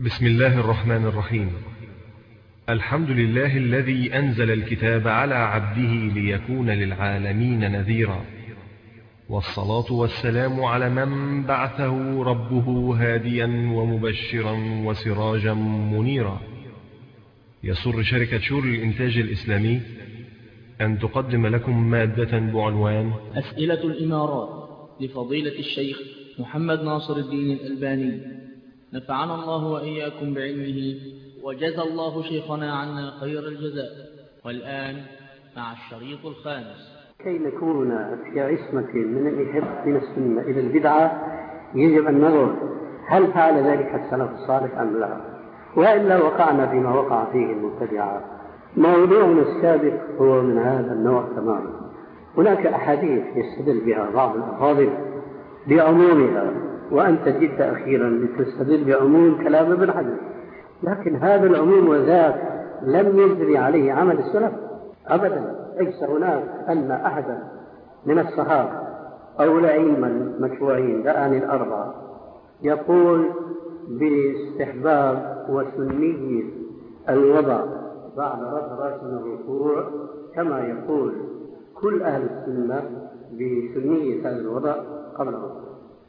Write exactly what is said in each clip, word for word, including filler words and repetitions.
بسم الله الرحمن الرحيم. الحمد لله الذي أنزل الكتاب على عبده ليكون للعالمين نذيرا، والصلاة والسلام على من بعثه ربه هاديا ومبشرا وسراجا منيرا. يسر شركة شور الإنتاج الإسلامي أن تقدم لكم مادة بعنوان أسئلة الإمارات لفضيلة الشيخ محمد ناصر الدين الألباني، نفعنا الله وإياكم بعلمه وجزى الله شيخنا عنا خير الجزاء. والآن مع الشريط الخامس. كي نكون في عصمة من الإحب من السنة إلى البدعة يجب أن نظر هل فعل ذلك السلف الصالح أم لا، وإلا وقعنا فيما وقع فيه المبتدعة. موضوعنا السابق هو من هذا النوع تماما. هناك أحاديث يستدل بها بعض الأفاضل بعمومها، وأنت جئت أخيرا لتستدل بعموم كلام ابن حجر، لكن هذا العموم وذاك لم يجري عليه عمل السلف أبدا. ليس هناك أن أحدا من الصحابة أو الأئمة المشروعين الآن الأربعة يقول باستحباب وسنية الوضع بعد رفع رأس من الركوع كما يقول كل أهل السنة بسنية هذا الوضع قبل الركوع.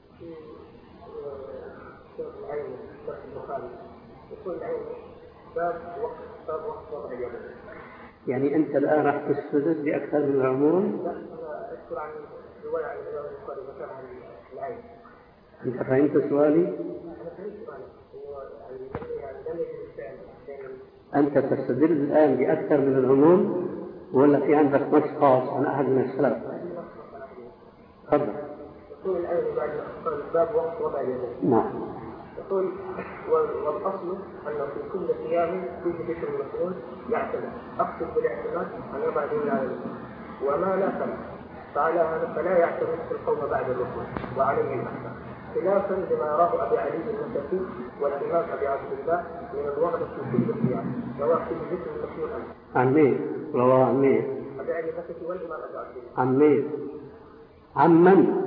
يعني أنت الآن راح تستدل بأكثر من العموم؟ لا، أنا أذكر عن رواية عن الإمام البخاري ذكر عن العين. أنت فهمت سؤالي؟ أنا فهمت سؤالي. هو يعني لم يجد الفعل. أنت تستدل الآن بأكثر من العموم ولا في عندك نص خاص عن أحد من السلف؟ تفضل. يقول الآن بعد باب وقت وضع اليدين. نعم. يقول والأصل أنه في كل قيام فيه ذكر المسؤول يعتمد، أقصد بالاعتماد أن يضع اليمين على اليسار، وما لا فلا فعلى هذا فلا يعتمد في القوم بعد الركوع وعليه الأحسن، خلافا لما يراه أبي علي المتكي والإمام أبي عبد الله من الوضع في كل قيام سواء في ذكر المسؤول أم عن مين؟ رواه عن مين؟ أبي علي المتكي والإمام أبي عبد الله. عن مين؟ عن من؟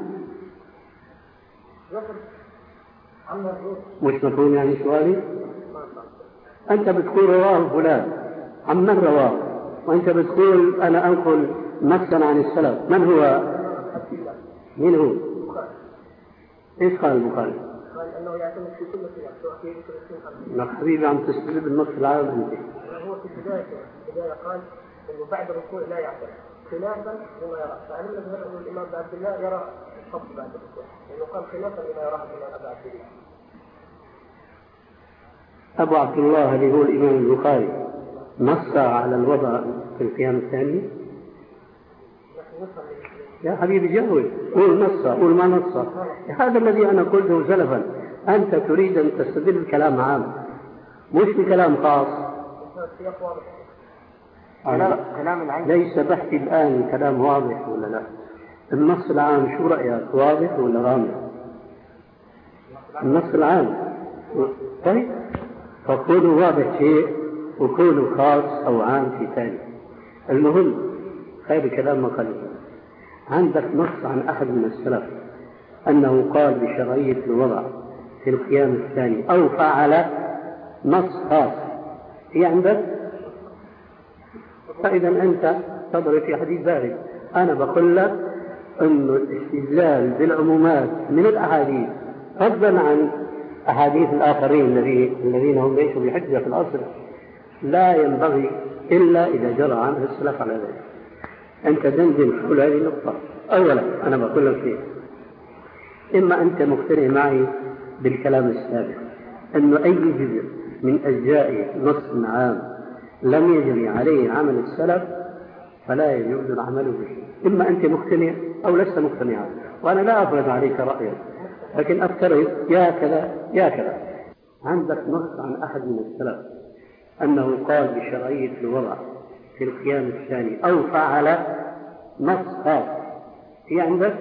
مش مفهوم يعني سؤالي؟ أنت بتقول رواه فلان، عن من رواه؟ وأنت بتقول أنا أنقل نصا عن السلف. من هو؟ مين هو؟ إيش قال البخاري؟ قال أنه يعتمد في كل قيام سواء في ذكر السنة. لا حبيبي عم تستدل بالنص العام أنت. هو في البداية البداية قال إنه بعد الركوع لا يعتمد خلافا لما يرى، فعلمنا أن الإمام عبد الله يرى الخط بعد الركوع، لأنه قال خلافا لما يراه الإمام أبي عبد الله. أبو عبد الله اللي هو الإمام البخاري نص على الوضع في القيام الثاني؟ يا حبيبي جاوب، قول نص قول ما نص. هذا الذي أنا قلته سلفا. أنت تريد أن تستدل بكلام عام مش بكلام خاص. ليس بحثي الآن كلام واضح ولا لا؟ النص العام شو رأيك، واضح ولا غامض؟ النص العام طيب، فكونوا واضح شيء وكونوا خاص أو عام في ثاني. المهم خير كلام ما قال. عندك نص عن أحد من السلف أنه قال بشرعية الوضع في القيام الثاني أو فعل نص خاص هي عندك؟ فإذا أنت تضرب في حديث بارد. أنا بقول لك أن الاستدلال بالعمومات من الأحاديث فضلا عن أحاديث الآخرين الذين هم ليسوا بحجة في الأصل لا ينبغي إلا إذا جرى عنه السلف على ذلك. أنت دندن كل هذه النقطة. أولا أنا بقول لك فيه، إما أنت مقتنع معي بالكلام السابق أنه أي جزء من أجزاء نص عام لم يجري عليه عمل السلف فلا يجوز العمل به. إما أنت مقتنع أو لست مقتنعا، وأنا لا أفرض عليك رأيك، لكن أفترض يا كذا يا كذا. عندك نص عن أحد من السلف أنه قال بشرعية الوضع في القيام الثاني أو فعل نص خاص هي عندك؟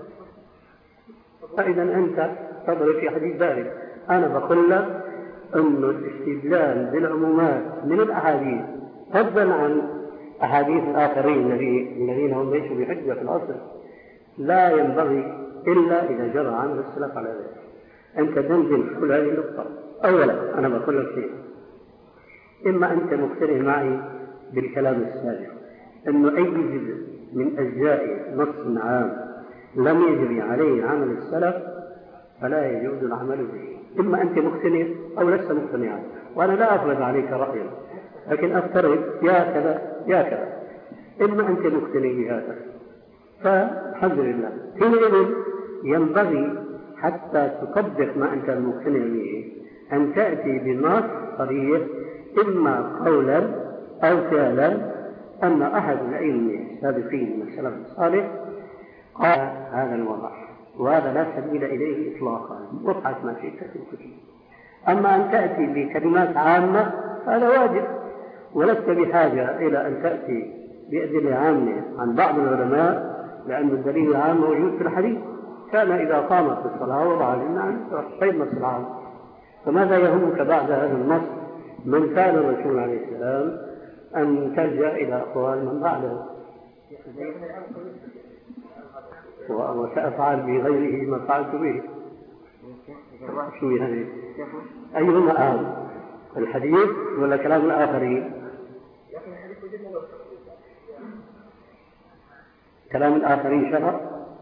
فإذا أنت تضرب في حديث بارد. أنا بقول لك أن الاستدلال بالعمومات من الأحاديث فضلا عن أحاديث الآخرين الذين هم ليسوا بحجة في الأصل لا ينبغي إلا إذا جرى عنه السلف على ذلك. أنت دندن كل هذه النقطة. أولا أنا بقول لك شيء، إما أنت مقتنع معي بالكلام السابق أنه أي جزء من أجزاء نص عام لم يجري عليه عمل السلف فلا يجوز العمل به. إما أنت مقتنع أو لست مقتنعا، وأنا لا أفرض عليك رأيا، لكن أفترض يا كذا يا كذا. إما أنت مقتنع بهذا فالحمد لله، حينئذ ينبغي حتى تطبق ما أنت مقتنع به أن تأتي بنص صريح، إما قولا أو فعلا، أن أحد العلم السابقين من السلف الصالح قال هذا الوضع، وهذا لا سبيل إليه إطلاقا، وابحث ما شئت في الكتب. أما أن تأتي بكلمات عامة هذا واجب، ولست بحاجة إلى أن تأتي بأدلة عامة عن بعض العلماء، لأن الدليل العام موجود في الحديث، كان إذا قامت الصلاة وضع للناس طيب نص العام. فماذا يهمك بعد هذا النص من كان الرسول عليه السلام أن تلجأ إلى أقوال من بعده؟ وسأفعل بغيره ما فعلت به. شو يعني؟ أيهما أهم، الحديث ولا كلام الآخرين؟ كلام الآخرين شرع،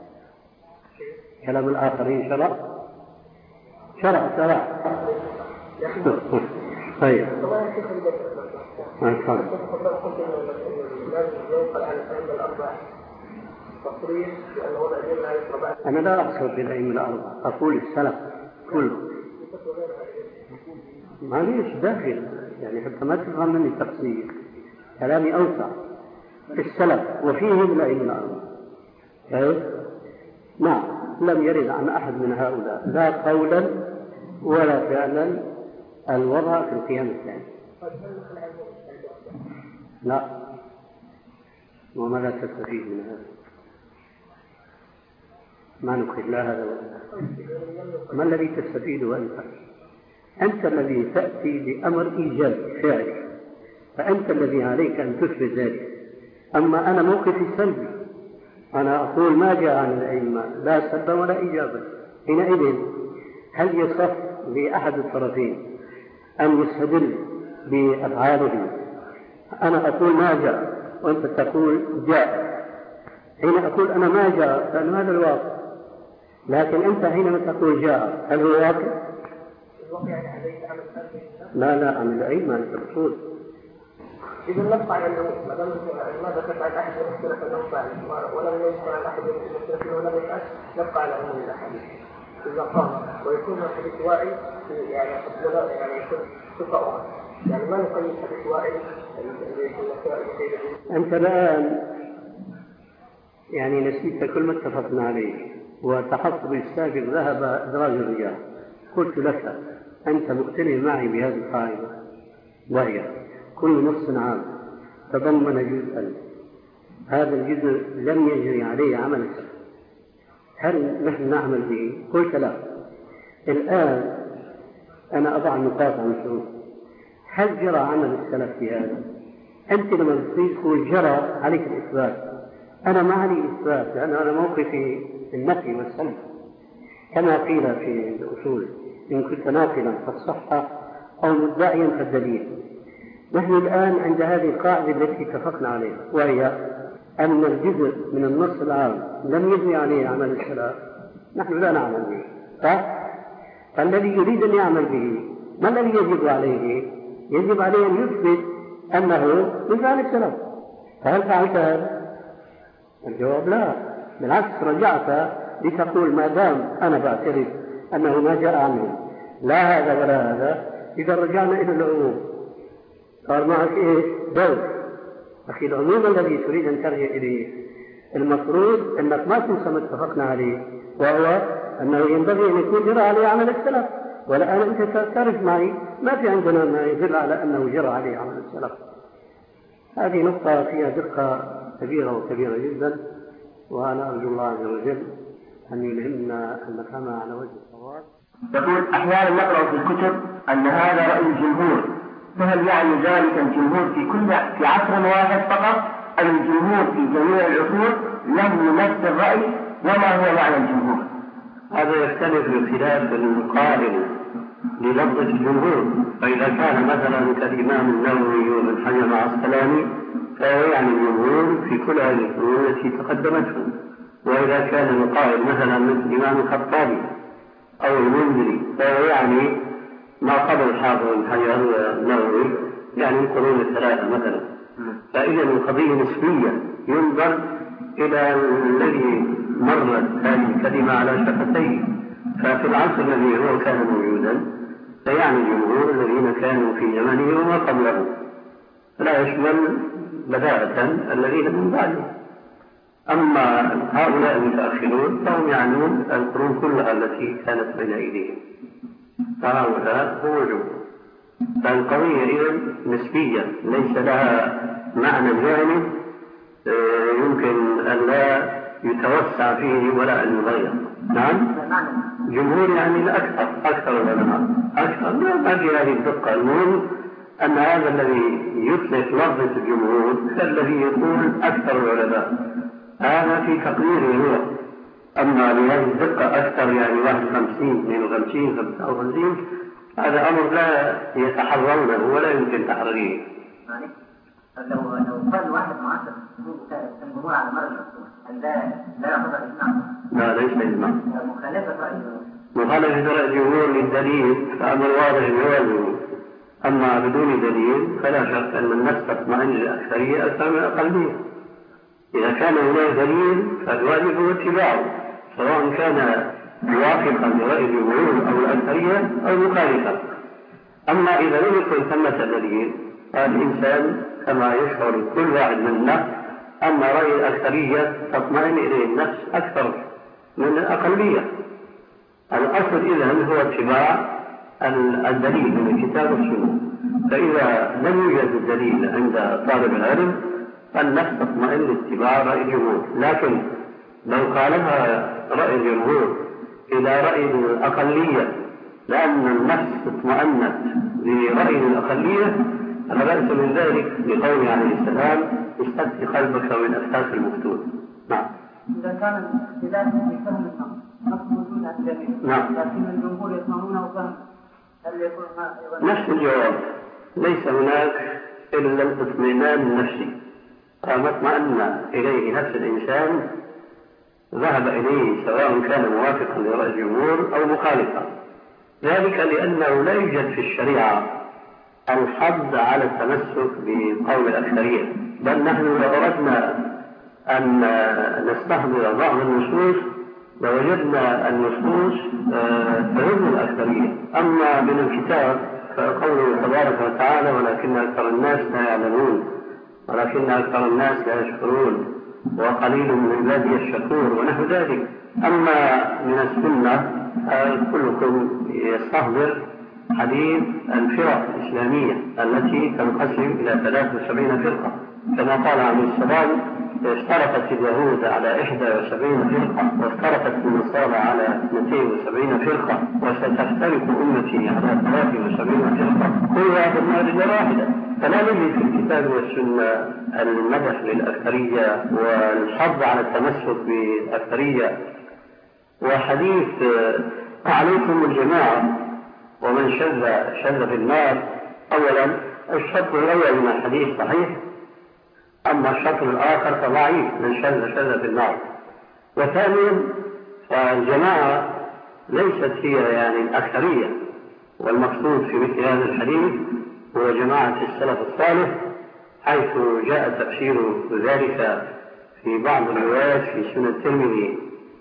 كلام الآخرين شرع شرع شرع طيب أنا لا أقصد بالأئمة الأربعة، أقول السلف كله، ما ليش داخل يعني حتى ما تفهم مني التفسير، كلامي أوسع. السلف وفيهم الأئمة الأربعة. طيب نعم، لم يرد عن أحد من هؤلاء لا قولا ولا فعلا الوضع في القيام الثاني. لا، وماذا تستفيد من هذا؟ ما نقل لا هذا ولا. ما الذي تستفيده أنت؟ أنت الذي تأتي بأمر إيجاب فعلي، فأنت الذي عليك أن تثبت ذلك. أما أنا موقفي سلبي، أنا أقول ما جاء عن الأئمة لا سلبا ولا إيجابا. حينئذ هل يصح لأحد الطرفين أن يستدل بأفعاله؟ أنا أقول ما جاء وأنت تقول جاء. حين أقول أنا ما جاء فإن هذا الواقع، لكن أنت حينما تقول جاء هل هو واقع؟ لا لا، عن الأئمة أنت تقول. إذا نبقى على النوم، ما دام ما ذكرت عن أحد يختلف النوم ولم يذكر عن أحد يختلف ولم يفعل، نبقى على عموم الأحاديث. إذا قام ويكون الحديث واعي يعني يعني يكون ثقة، يعني ما نقيد حديث واعي. أنت الآن يعني نسيت كل ما اتفقنا عليه، وتحفظ السابق ذهب إدراج الرجال. قلت لك أنت مقتنع معي بهذه القاعدة، وهي كل نص عام تضمن جزءا، هذا الجزء لم يجري عليه عمل السلف، هل نحن نعمل به؟ قلت لا. الآن أنا أضع النقاط عن الشروط. هل جرى عمل السلف في هذا؟ أنت لما تقول جرى عليك الإثبات، أنا ما علي إثبات، لأن أنا موقفي النفي والسلب كما قيل في الأصول، إن كنت ناقلا فالصحة أو مدعيا فالدليل. نحن الآن عند هذه القاعدة التي اتفقنا عليها، وهي أن الجزء من النص العام لم يجري عليه عمل السلف، نحن لا نعمل به، صح؟ فالذي يريد أن يعمل به ما الذي يجب عليه؟ يجب عليه أن يثبت أنه من فعل السلف. فهل فعلت هذا؟ الجواب لا، بالعكس رجعت لتقول ما دام أنا بعترف أنه ما جاء عنه لا هذا ولا هذا، إذا رجعنا إلى العموم صار معك إيه؟ دور. أخي العموم الذي تريد أن ترجع إليه المفروض أنك ما تنسى ما اتفقنا عليه، وهو أنه ينبغي أن يكون جرى عليه عمل السلف. والآن أنت تعترف معي ما في عندنا ما يدل على أنه جرى عليه عمل السلف. هذه نقطة فيها دقة كبيرة وكبيرة جدا، وأنا أرجو الله عز وجل أن يلهمنا أن نفهمها على وجه الصواب. يقول أحيانا نقرأ في الكتب أن هذا رأي الجمهور، فهل يعني ذلك الجمهور في كل في عصر واحد فقط، أم الجمهور في جميع العصور لم يمثل الرأي؟ وما هو معنى الجمهور؟ هذا يختلف باختلاف القائل للفظة الجمهور. فإذا كان مثلا كالإمام النووي وابن حجر العسقلاني فهو يعني الجمهور في كل هذه الفنون التي تقدمته. وإذا كان القائل مثلا مثل الإمام الخطابي أو المنذري فهو يعني ما قبل الحافظ بن حجر النووي، يعني القرون الثلاثة مثلا. فإذا القضية نسبية، ينظر إلى الذي مرت هذه الكلمة على شفتيه. ففي العصر الذي هو كان موجودا فيعني الجمهور الذين كانوا في زمنه وما قبله، لا يشمل بداءة الذين من بعده. أما هؤلاء المتأخرون فهم يعنون القرون كلها التي كانت بين أيديهم، فهؤلاء هو الجمهور. فالقضية إذن نسبية ليس لها معنى جامد يمكن أن لا يتوسع فيه ولا أن يغير. نعم، جمهور يعني الأكثر، أكثر العلماء، أكثر ما في هذه الدقة. المهم أن هذا الذي يطلق لفظة الجمهور كالذي يقول أكثر العلماء، هذا في تقديره هو. أما بهذه الدقة أكثر يعني واحد وخمسين اثنين وخمسين خمسة وخمسين هذا أمر لا يتحرونه ولا يمكن تحريره. لو لو قال واحد معاصر الجمهور على مر العصور هل ده لا يعتبر إجماع؟ لا، ليس إجماع. مخالفة رأي الجمهور. مخالفة رأي الجمهور للدليل فأمر واضح جوازه. أما بدون دليل فلا شك أن النفس تطمئن للأكثرية أكثر من الأقلية. إذا كان هناك دليل فالواجب هو اتباعه، سواء كان موافقا لرأي الجمهور أو الأكثرية أو مخالفا. أما إذا لم يكن ثمة دليل فالإنسان كما يشعر كل واحد منا أما رأي الأكثرية تطمئن إليه النفس أكثر من الأقلية. الأصل إذن هو اتباع الدليل من الكتاب والسنة. فإذا لم يوجد الدليل عند طالب العلم فالنفس تطمئن لاتباع رأي الجمهور. لكن لو خالفها رأي الجمهور إلى رأي الأقلية لأن النفس اطمأنت لرأي الأقلية فلا بأس من ذلك لقوله عليه السلام استفتي قلبك من أساس المفتون. نعم. إذا كان الاختلاف في فهم النص نص موجود عند الجميع، نعم، لكن الجمهور يفهمونه فهم، هل يكون هذا نفس الجواب؟ ليس هناك إلا الاطمئنان النفسي، فما اطمأن إليه نفس الإنسان ذهب إليه سواء كان موافقا لرأي الجمهور أو مخالفا. ذلك لأنه لا يوجد في الشريعة الحظ على التمسك بقول الأكثرية، بل نحن لو أردنا أن نستحضر بعض النصوص لوجدنا النصوص تهم الأكثرية. أما من الكتاب فقوله تبارك وتعالى ولكن أكثر الناس لا يعلمون ولكن أكثر الناس لا يشكرون وقليل من عبادي الشكور ونحو ذلك. أما من السنة كلكم يستحضر حديث الفرق الإسلامية التي تنقسم إلى ثلاث وسبعين فرقة، كما قال عليه السلام اشتركت اليهود على إحدى وسبعين فرقة وافترقت النصارى على اثنتين وسبعين فرقة وستفترق أمتي على ثلاث وسبعين فرقة كلها في النار إلا واحدة. فلا نجد في الكتاب والسنة المدح للأكثرية والحظ على التمسك بالأكثرية. وحديث عليكم الجماعة ومن شذ شذ في النار، أولا الشرط الأول من الحديث صحيح، أما الشرط الآخر فضعيف من شذ شذ في النار. وثانيا فالجماعة ليست هي يعني الأكثرية، والمقصود في مثل هذا الحديث هو جماعة السلف الصالح، حيث جاء تفسير ذلك في بعض الروايات في سنن الترمذي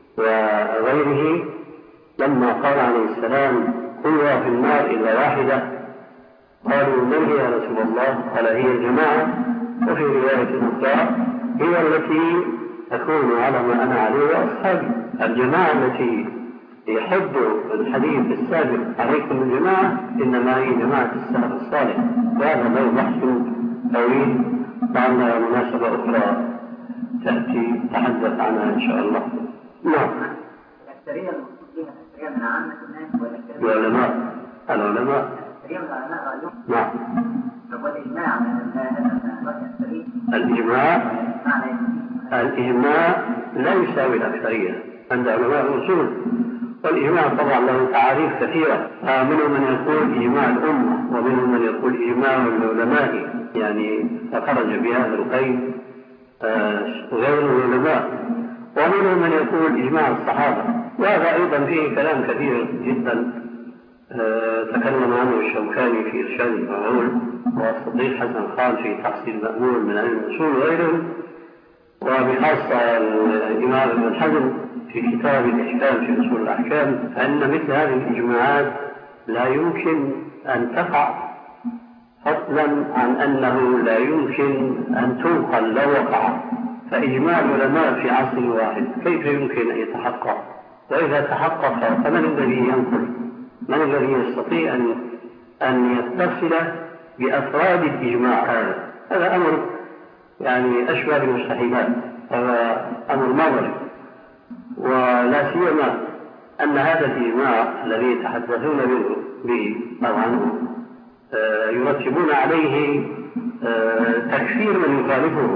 وغيره لما قال عليه السلام كلها في النار إلا واحدة، قالوا من هي يا رسول الله؟ قال هي الجماعة. وفي رواية أخرى هي التي تكون على ما أنا عليه وأصحابي. الجماعة التي يحب الحديث السابق عليكم الجماعة إنما هي جماعة السلف الصالح. وهذا له بحث طويل لعلها مناسبة أخرى تأتي تحدث عنها إن شاء الله. نعم. الأكثرية المقصود بها الأكثرية من عامة الناس والأكثرية العلماء العلماء الأكثرية من العلماء رأيهم. نعم. والإجماع الأكثرية الإجماع الإجماع لا يساوي الأكثرية عند علماء الأصول، والإجماع طبعا له تعاريف كثيرة، منهم من يقول إجماع الأمة، ومنهم من يقول إجماع العلماء، يعني فخرج بهذا القيد غير العلماء، ومنهم من يقول إجماع الصحابة. وهذا أيضا فيه كلام كثير جدا تكلم عنه الشوكاني في إرشاد المعول، والصديق حسن خان في تحصيل المأمول من علم الأصول وغيرهم، وبخاصة الإمام ابن حزم في كتاب الإحكام في أصول الأحكام، أن مثل هذه الإجماعات لا يمكن أن تقع، فضلا عن أنه لا يمكن أن تنقل لو وقع. فإجماع العلماء في عصر واحد كيف يمكن أن يتحقق؟ وإذا تحقق فمن الذي ينقل؟ من الذي يستطيع أن أن يتصل بأفراد الإجماع هذا؟ هذا أمر يعني أشبه بالمستحيلات، هذا أمر نظري. ولا سيما أن هذا الإجماع الذي يتحدثون به طبعا يرتبون عليه تكفير من يخالفه،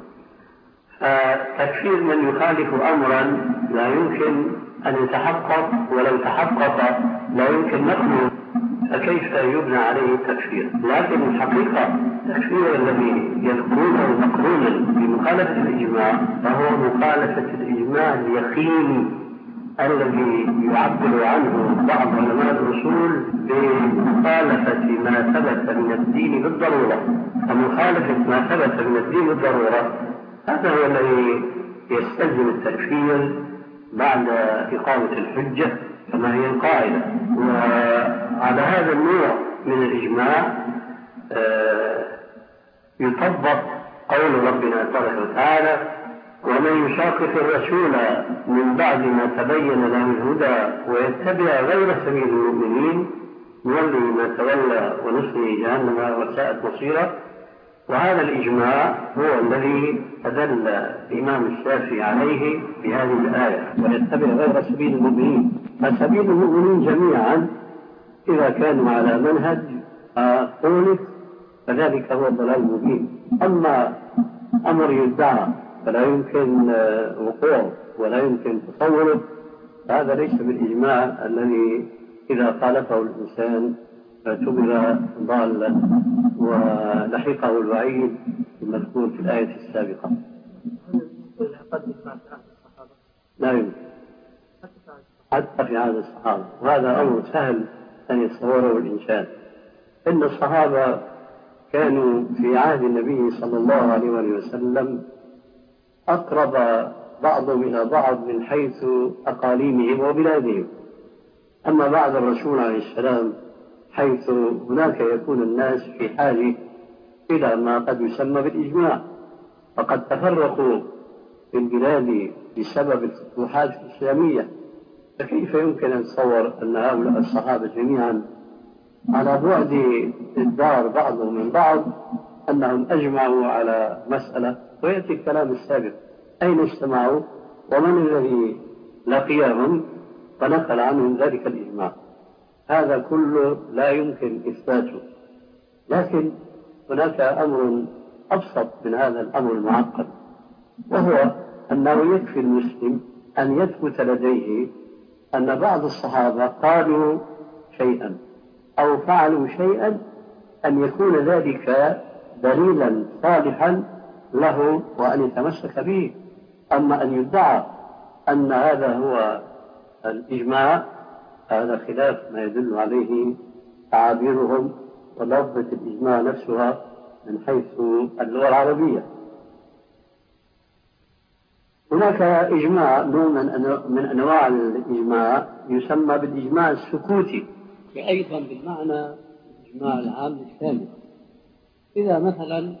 فتكفير من يخالف أمرا لا يمكن أن يتحقق، ولو تحقق لا يمكن نقله، فكيف يبنى عليه التكفير؟ لكن الحقيقة التكفير الذي يذكرونه مقرونا بمخالفة الإجماع فهو مخالفة الإجماع اليقيني الذي يعبر عنه بعض علماء الأصول بمخالفة ما ثبت من الدين بالضرورة. فمخالفة ما ثبت من الدين بالضرورة هذا هو الذي يستلزم التكفير بعد إقامة الحجة كما هي القاعدة. وعلى هذا النوع من الإجماع يطبق قول ربنا تبارك وتعالى: ومن يشاقق الرسول من بعد ما تبين له الهدى ويتبع غير سبيل المؤمنين نوله ما تولى ونصله جهنم وساءت مصيرا. وهذا الإجماع هو الذي أدل الإمام الشافعي عليه بهذه الآية: ويتبع غير سبيل المؤمنين. فسبيل المؤمنين جميعا إذا كانوا على منهج قوله فذلك هو الضلال المبين. أما أمر يدعى فلا يمكن وقوعه ولا يمكن تصوره، هذا ليس بالإجماع الذي إذا خالفه الإنسان اعتبر ضالا ولحقه الوعيد المذكور في الآية السابقة. لا يمكن حتى في عهد الصحابة، وهذا أمر سهل أن يتصوره الإنسان. إن الصحابة كانوا في عهد النبي صلى الله عليه وسلم أقرب بعضهم إلى بعض من حيث أقاليمهم وبلادهم، أما بعد الرسول عليه السلام حيث هناك يكون الناس في حاجة إلى ما قد يسمى بالإجماع، فقد تفرقوا في البلاد بسبب الفتوحات الإسلامية. فكيف يمكن أن تصور أن هؤلاء الصحابة جميعا على بعد الدار بعضهم من بعض أنهم أجمعوا على مسألة؟ ويأتي الكلام السابق: أين اجتمعوا ومن الذي لقيهم فنقل عنهم ذلك الإجماع؟ هذا كله لا يمكن إثباته. لكن هناك أمر أبسط من هذا الأمر المعقد، وهو أنه يكفي المسلم أن يثبت لديه أن بعض الصحابة قالوا شيئا أو فعلوا شيئا أن يكون ذلك دليلا صالحا له وأن يتمسك به. أما أن يدعى أن هذا هو الإجماع هذا خلاف ما يدل عليه تعابيرهم ولفظة الإجماع نفسها من حيث اللغة العربية. هناك إجماع نوع من أنواع الإجماع يسمى بالإجماع السكوتي، أيضا بالمعنى الإجماع العام الثاني. إذا مثلا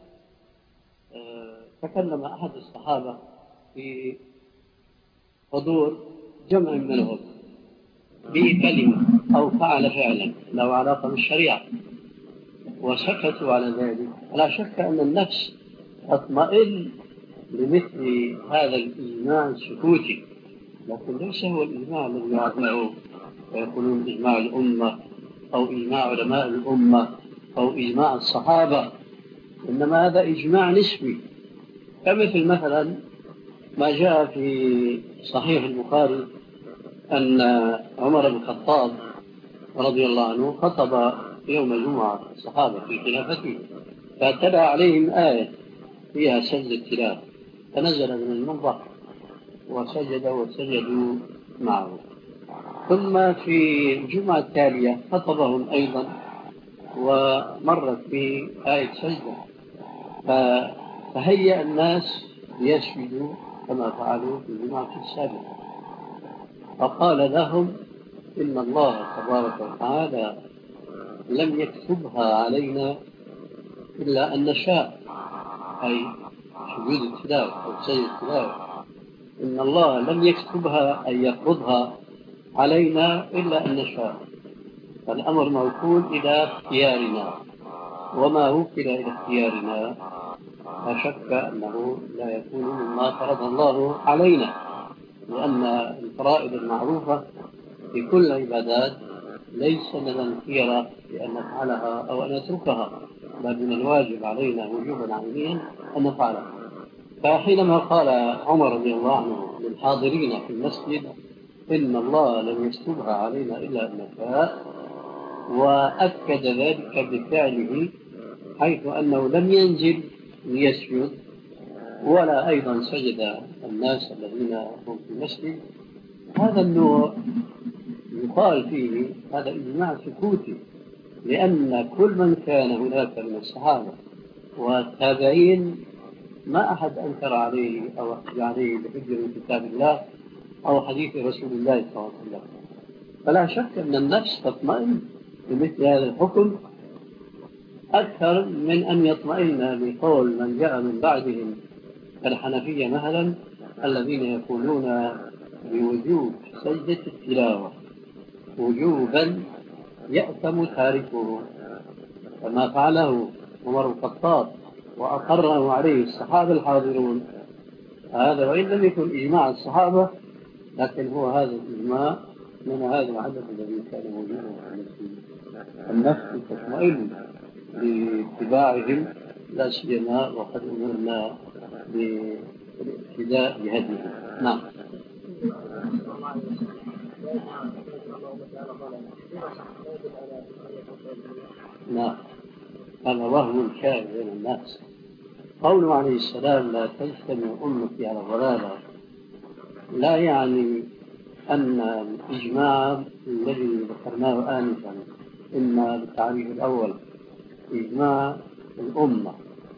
تكلم أحد الصحابة في حضور جمع منهم بكلمة أو فعل فعلا له علاقة بالشريعة وسكتوا على ذلك، لا شك أن النفس تطمئن لمثل هذا الإجماع السكوتي، لكن ليس هو الإجماع الذي يعتبره ويقولون إجماع الأمة أو إجماع علماء الأمة أو إجماع الصحابة، إنما هذا إجماع نسبي. كمثل مثلا ما جاء في صحيح البخاري أن عمر بن الخطاب رضي الله عنه خطب يوم الجمعة الصحابة في خلافته، فاتبع عليهم آية فيها سجد التلاوة، فنزل من المنبر وسجد وسجدوا معه. ثم في الجمعة التالية خطبهم أيضا ومرت في آية سجدة، فهيأ الناس ليسجدوا كما فعلوا في الجمعة السابقة، فقال لهم إن الله تبارك وتعالى لم يكتبها علينا إلا أن نشاء، أي سجود التلاوة أو سجد التلاوة، إن الله لم يكتبها أي يفرضها علينا إلا أن نشاء، فالأمر موكول إلى اختيارنا، وما وكل إلى اختيارنا لا شك أنه لا يكون مما فرض الله علينا، لأن الفرائض المعروفة في كل العبادات ليس لنا الخيار بأن نفعلها أو أن نتركها، بل من الواجب علينا وجوبا عينيا أن نفعلها. فحينما قال عمر رضي الله عنه للحاضرين في المسجد إن الله لم يكتبها علينا إلا أن نشاء، وأكد ذلك بفعله، حيث أنه لم ينزل ليسجد ولا أيضا سجد الناس الذين هم في المسجد، هذا النوع يقال فيه هذا إجماع سكوتي، لأن كل من كان هناك من الصحابة والتابعين ما أحد أنكر عليه أو أحد عليه بحجة من كتاب الله أو حديث رسول الله صلى الله عليه وسلم. فلا شك أن النفس تطمئن بمثل هذا الحكم أكثر من أن يطمئن بقول من جاء من بعدهم كالحنفية مثلا الذين يقولون بوجوب سجدة التلاوة وجوبا يأثم تاركه، كما فعله عمر بن الخطاب وأقره عليه الصحابة الحاضرون. هذا وإن لم يكن إجماع الصحابة، لكن هو هذا الإجماع من هذا العدد الذي كان موجودا في المسجد. النفس تطمئن باتباعهم، لا سيما وقد أمرنا بالاقتداء بهديهم. نعم. نعم، هذا وهم شائع بين الناس. قوله عليه السلام لا تجتمع أمتي على ضلالة لا يعني أن الإجماع الذي ذكرناه آنفا إما بالتعريف الأول إجماع الأمة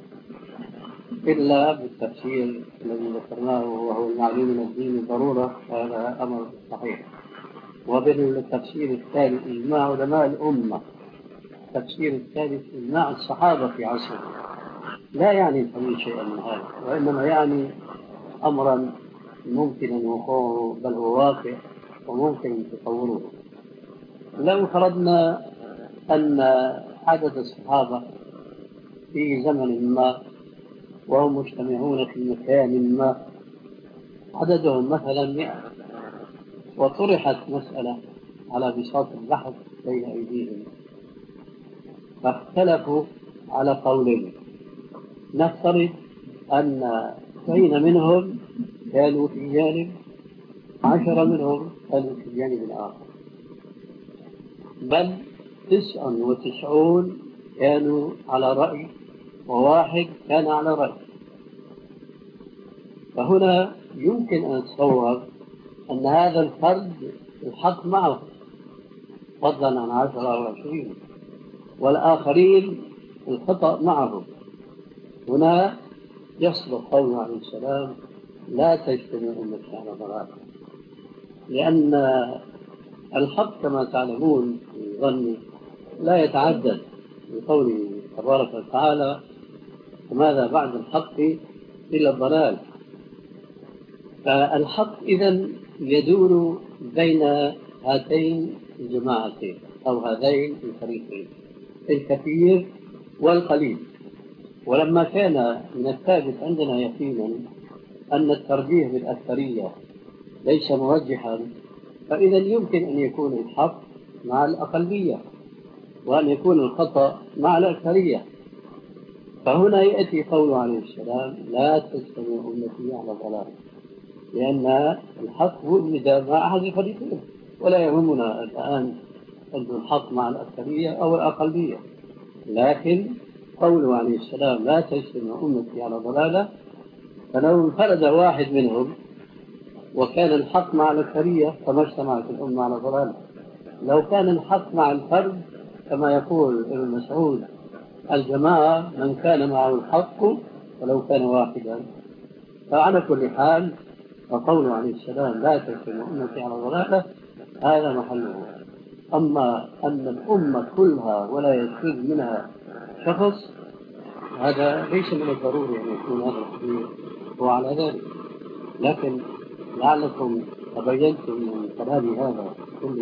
إلا بالتفسير الذي ذكرناه وهو المعلوم من الدين ضرورة، هذا أمر صحيح. وبالتفسير الثالث إجماع علماء الأمة، التفسير الثالث إجماع الصحابة في عصره، لا يعني الحديث شيئا من هذا، وإنما يعني أمرا ممكن أن وقوعه بل هو واقع وممكن تصوره. لو فرضنا أن عدد الصحابة في زمن ما وهم مجتمعون في مكان ما عددهم مثلا مئة، وطرحت مسألة على بساط البحث بين أيديهم فاختلفوا على قولين، نفترض أن تسعين منهم كانوا في جانب، عشرة منهم كانوا في الجانب الآخر، بل تسع وتسعون كانوا على رأي وواحد كان على رأي. فهنا يمكن أن نتصور أن هذا الفرد الحق معه فضلا عن عشرة أو عشرين، والآخرين الخطأ معه. هنا يصدق قوله عليه السلام لا تجتمع أمتي على ضلالة، لأن الحق كما تعلمون في ظني لا يتعدد بقوله تبارك وتعالى وماذا بعد الحق إلا الضلال. فالحق إذن يدور بين هاتين الجماعتين أو هذين الفريقين، الكثير والقليل. ولما كان من الثابت عندنا يقينا أن الترجيح بالأكثرية ليس مرجحا، فإذا يمكن أن يكون الحق مع الأقلية وأن يكون الخطأ مع الأكثرية. فهنا يأتي قول عليه السلام لا تجتمع أمتي على ضلال، لأن الحق وجد مع أحد الفريقين، ولا يهمنا الآن أن الحق مع الأكثرية أو الأقلية. لكن قوله عليه السلام لا تجتمع أمتي على ضلالة، فلو انفرد واحد منهم وكان الحق مع الأكثرية فما اجتمعت الأمة على ضلالة. لو كان الحق مع الفرد كما يقول ابن مسعود الجماعة من كان معه الحق ولو كان واحدا. فعلى كل حال فقوله عليه السلام لا تجتمع أمتي على ضلالة هذا محله. أما أن الأمة كلها ولا يخرج منها شخص هذا ليس من الضروري أن يكون هذا الحديث هو على ذلك. لكن لعلكم تبينتم من كلام هذا كله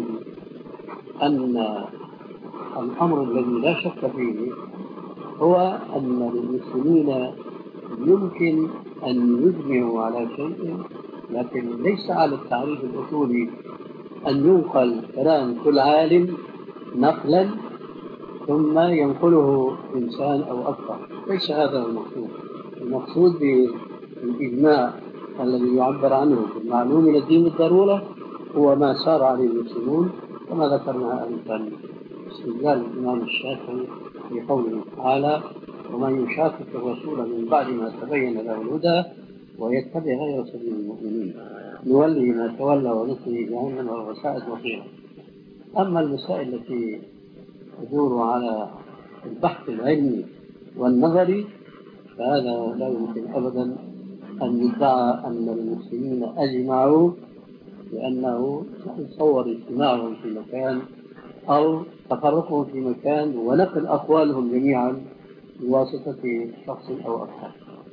أن الأمر الذي لا شك فيه هو أن للمسلمين يمكن أن يجمعوا على شيء، لكن ليس على التعريف الأصولي أن ينقل كلام كل عالم نقلا ثم ينقله إنسان أو أكثر. ليس هذا المقصود. المقصود بالإجماع الذي يعبر عنه بالمعلوم من الدين بالضرورة هو ما سار عليه المسلمون، كما ذكرنا أنفا استدلال الإمام الشافعي في قوله تعالى ومن يشاقق الرسول من بعد ما تبين له الهدى ويتبع غير سبيل المؤمنين نولي ما تولى ونصله جهنم وساءت مصيره. أما المسائل التي تدور على البحث العلمي والنظري فهذا لا يمكن أبدا أن يدعى أن المسلمين أجمعوا، لأنه يتصور اجتماعهم في مكان أو تفرقهم في مكان ونقل أقوالهم جميعا بواسطة شخص أو أكثر.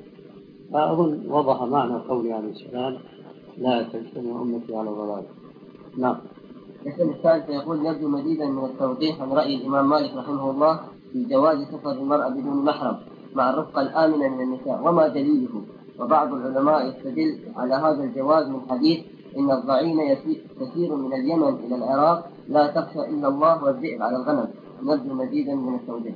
فأظن وضح معنى قولي عليه السلام لا تجتمع أمتي على ضلال. نعم. الاسم الثالث يقول نرجو مزيدا من التوضيح عن رأي الإمام مالك رحمه الله في جواز سفر المرأة بدون محرم مع الرفقة الآمنة من النساء وما دليله. وبعض العلماء يستدل على هذا الجواز من حديث إن الضعين تسير من اليمن إلى العراق لا تخشى إلا الله والذئب على الغنم. نرجو مزيدا من التوضيح.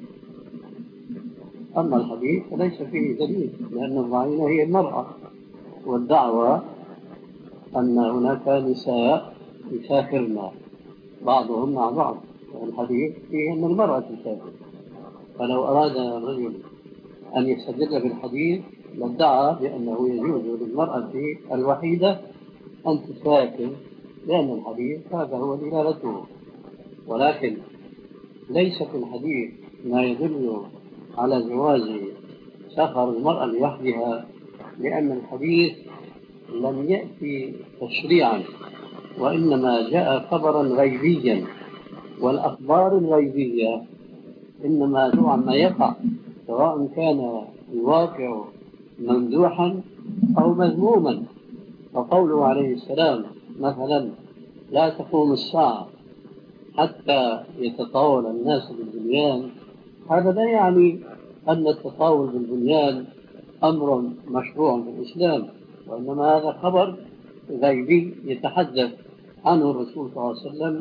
أما الحديث فليس فيه دليل، لأن الضعين هي المرأة، والدعوة أن هناك نساء يسافرن بعضهم مع بعض، والحديث فيه أن المرأة تسافر. فلو أراد الرجل أن يستدل بالحديث لادعى بأنه يجوز للمرأة الوحيدة أن تسافر، لأن الحديث هذا هو دلالته. ولكن ليس في الحديث ما يدل على جواز سفر المرأة لوحدها، لأن الحديث لم يأتي تشريعا وإنما جاء خبرا غيبيا، والأخبار الغيبية إنما تدل عما يقع، سواء كان الواقع ممدوحا أو مذموما. فقوله عليه السلام مثلا لا تقوم الساعة حتى يتطاول الناس بالبنيان، هذا لا يعني أن التطاول بالبنيان أمر مشروع في الإسلام، وإنما هذا خبر غيبي يتحدث عنه الرسول صلى الله عليه وسلم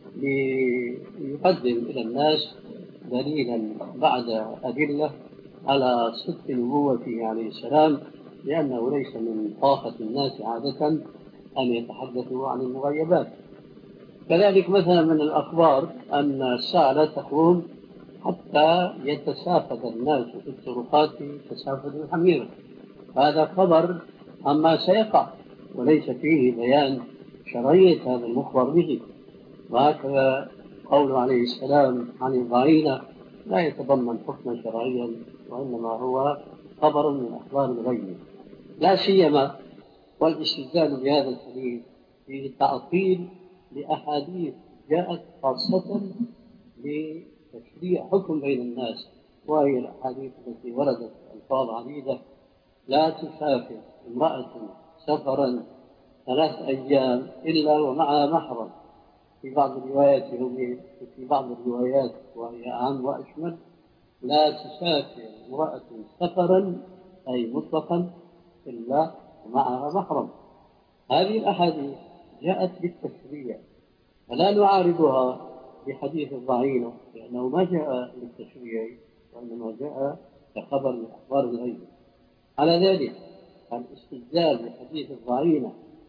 ليقدم إلى الناس دليلا بعد أدلة على صدق نبوته عليه السلام، لأنه ليس من طاقة الناس عادة أن يتحدثوا عن المغيبات. كذلك مثلا من الأخبار أن الساعة لا تقوم حتى يتسافد الناس في الطرقات تسافد الحمير، هذا خبر عما سيقع وليس فيه بيان شرعية هذا المخبر به. وهكذا قوله عليه السلام عن الضعينة لا يتضمن حكما شرعيا، وإنما هو خبر من أخبار الغيب. لا سيما والاستدلال بهذا الحديث في تعطيل لأحاديث جاءت خاصة لتشريع حكم بين الناس، وهي الأحاديث التي وردت ألفاظ عديدة لا تسافر امرأة سفرا ثلاث أيام إلا ومعها محرم. في بعض الروايات في بعض الروايات وهي أعم وأشمل لا تسافر امرأة سفرا أي مطلقا إلا ومعها محرم. هذه الأحاديث جاءت بالتشريع، فلا نعارضها بحديث الضعينة لأنه ما جاء للتشريع وإنما جاء كخبر من أخبار الغيب. على ذلك الاستدلال بحديث الضعينة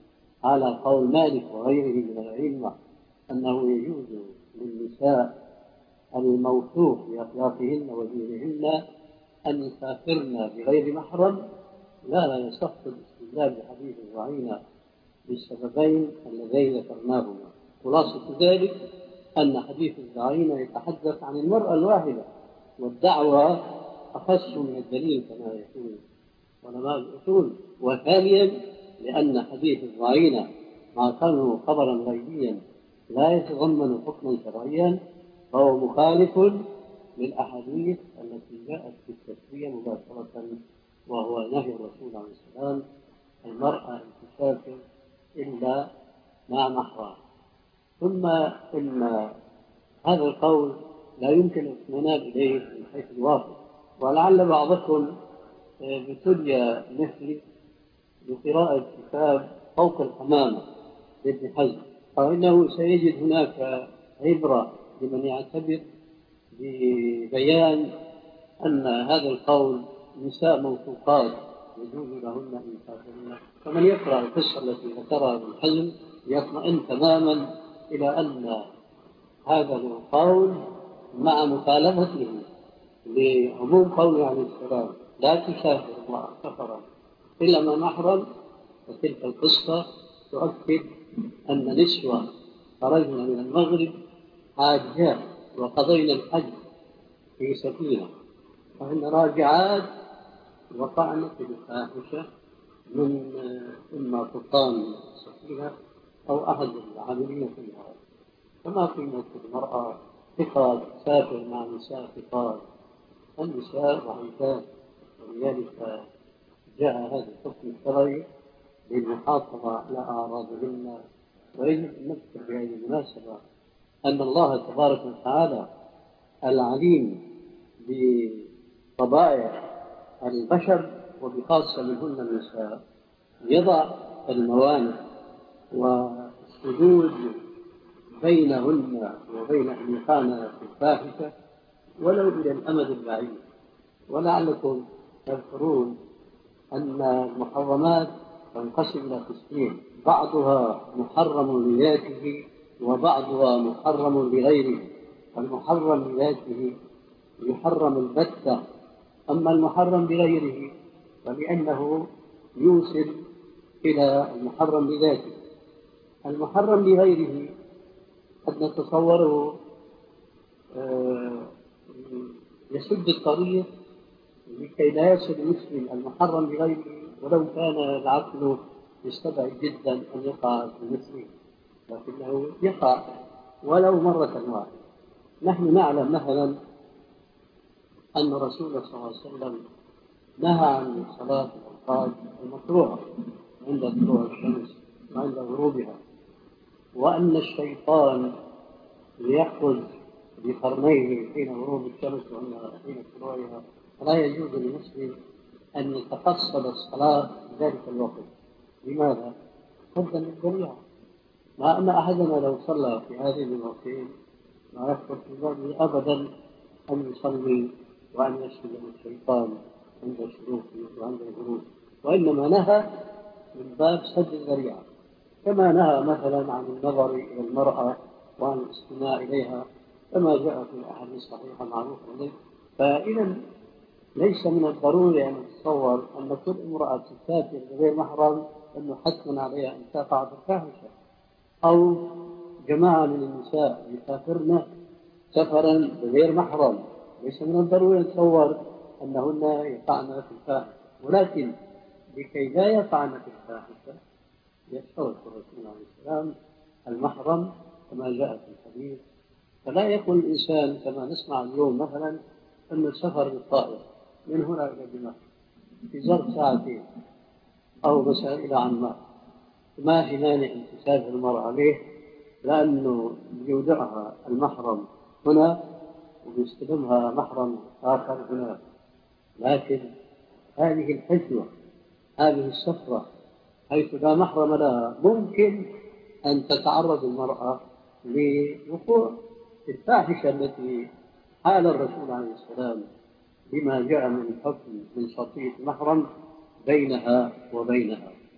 على قول مالك وغيره من الأئمة أنه يجوز للنساء الموثوق بأخلاقهن ودينهن أن يسافرن بغير محرم، لا لا يصح الاستدلال بحديث الرعينة بالسببين اللذين ذكرناهما. خلاصة ذلك أن حديث الرعينة يتحدث عن المرأة الواحدة، والدعوة أخص من الدليل كما يقول علماء الأصول. وثانيا لأن حديث الرعينة مع كونه خبرا غيبيا لا يتضمن حكما شرعيا، فهو مخالف للأحاديث التي جاءت في التسوية مباشرة، وهو نهي الرسول عليه السلام المرأة أن تسافر إلا مع محرم. ثم إن هذا القول لا يمكن الاطمئنان إليه من حيث الواقع، ولعل بعضكم ابتلي مثلي بقراءة كتاب فوق الحمامة لابن حزم، فإنه سيجد هناك عبرة لمن يعتبر ببيان أن هذا القول نساء موثوقات يجوز لهن أن يسافرن. فمن يقرأ القصة التي ذكرها ابن حزم يطمئن تماما إلى أن هذا القول مع مخالفته لعموم قوله عليه السلام لا تسافر امرأة سفرا إلا ما محرم، وتلك القصة تؤكد أن نسوة خرجنا من المغرب حاجات وقضينا الحج في سفينة، فإن راجعات وقعنا في الفاحشة من إما قبطان السفينة أو أحد العاملين في النهار. فما قيمة المرأة ثقة تسافر مع نساء ثقات؟ النساء ضعيفات، ولذلك جاء هذا الحكم الشرعي للمحافظة على أعراضهن. ويجب أن نذكر بهذه المناسبة أن الله تبارك وتعالى العليم بطبائع البشر وبخاصة منهن النساء يضع الموانع والحدود بينهن وبين أن يقعن في الفاحشة ولو إلى الأمد البعيد. ولعلكم تذكرون أن المحرمات تنقسم إلى قسمين، بعضها محرم لذاته وبعضها محرم لغيره. المحرم لذاته يحرم البتة، أما المحرم لغيره فلأنه يوصل إلى المحرم لذاته. المحرم لغيره قد نتصوره يسد الطريق لكي لا يصل المسلم المحرم لغيره، ولو كان العقل يستبعد جدا أن يقع في المسلم، لكنه يقع ولو مرة واحدة. نحن نعلم مثلا أن رسول الله صلى الله عليه وسلم نهى عن صلاة الأوقات المكروهة عند طلوع الشمس وعند غروبها، وأن الشيطان ليأخذ بقرنيه حين غروب الشمس وحين طلوعها، فلا يجوز للمسلم أن يتقصد الصلاة في ذلك الوقت. لماذا؟ صدا للذريعة، مع أن أحدنا لو صلى في هذه الوقتين ما يخطر في باله أبدا أن يصلي وأن يسجد للشيطان عند الشروق وعند الغروب، وإنما نهى من باب سد الذريعة، كما نهى مثلا عن النظر إلى المرأة وعن الاستماع إليها كما جاء في الأحاديث الصحيحة معروفة عنه. فإذا ليس من الضروري أن نتصور أن كل امرأة تسافر بغير محرم أنه حتما عليها أن تقع في الفاحشة، أو جماعة من النساء يسافرن سفرا بغير محرم ليس من الضروري أن نتصور أنهن يقعن في الفاحشة، ولكن لكي لا يقعن في الفاحشة يشترط الرسول عليه السلام المحرم كما جاء في الحديث. فلا يقول الإنسان كما نسمع اليوم مثلا أن السفر بالطائرة من هنا إلى دمشق في ظرف ساعتين أو مثلا إلى عمان ما في مانع أن تسافر المرأة عليه، لأنه يودعها المحرم هنا ويستلمها محرم آخر هناك. لكن هذه الحجوة هذه السفرة حيث لا محرم لها ممكن أن تتعرض المرأة لوقوع الفاحشة التي حال الرسول عليه السلام بما جاء من حكم من شرطية محرم بينها وبينها.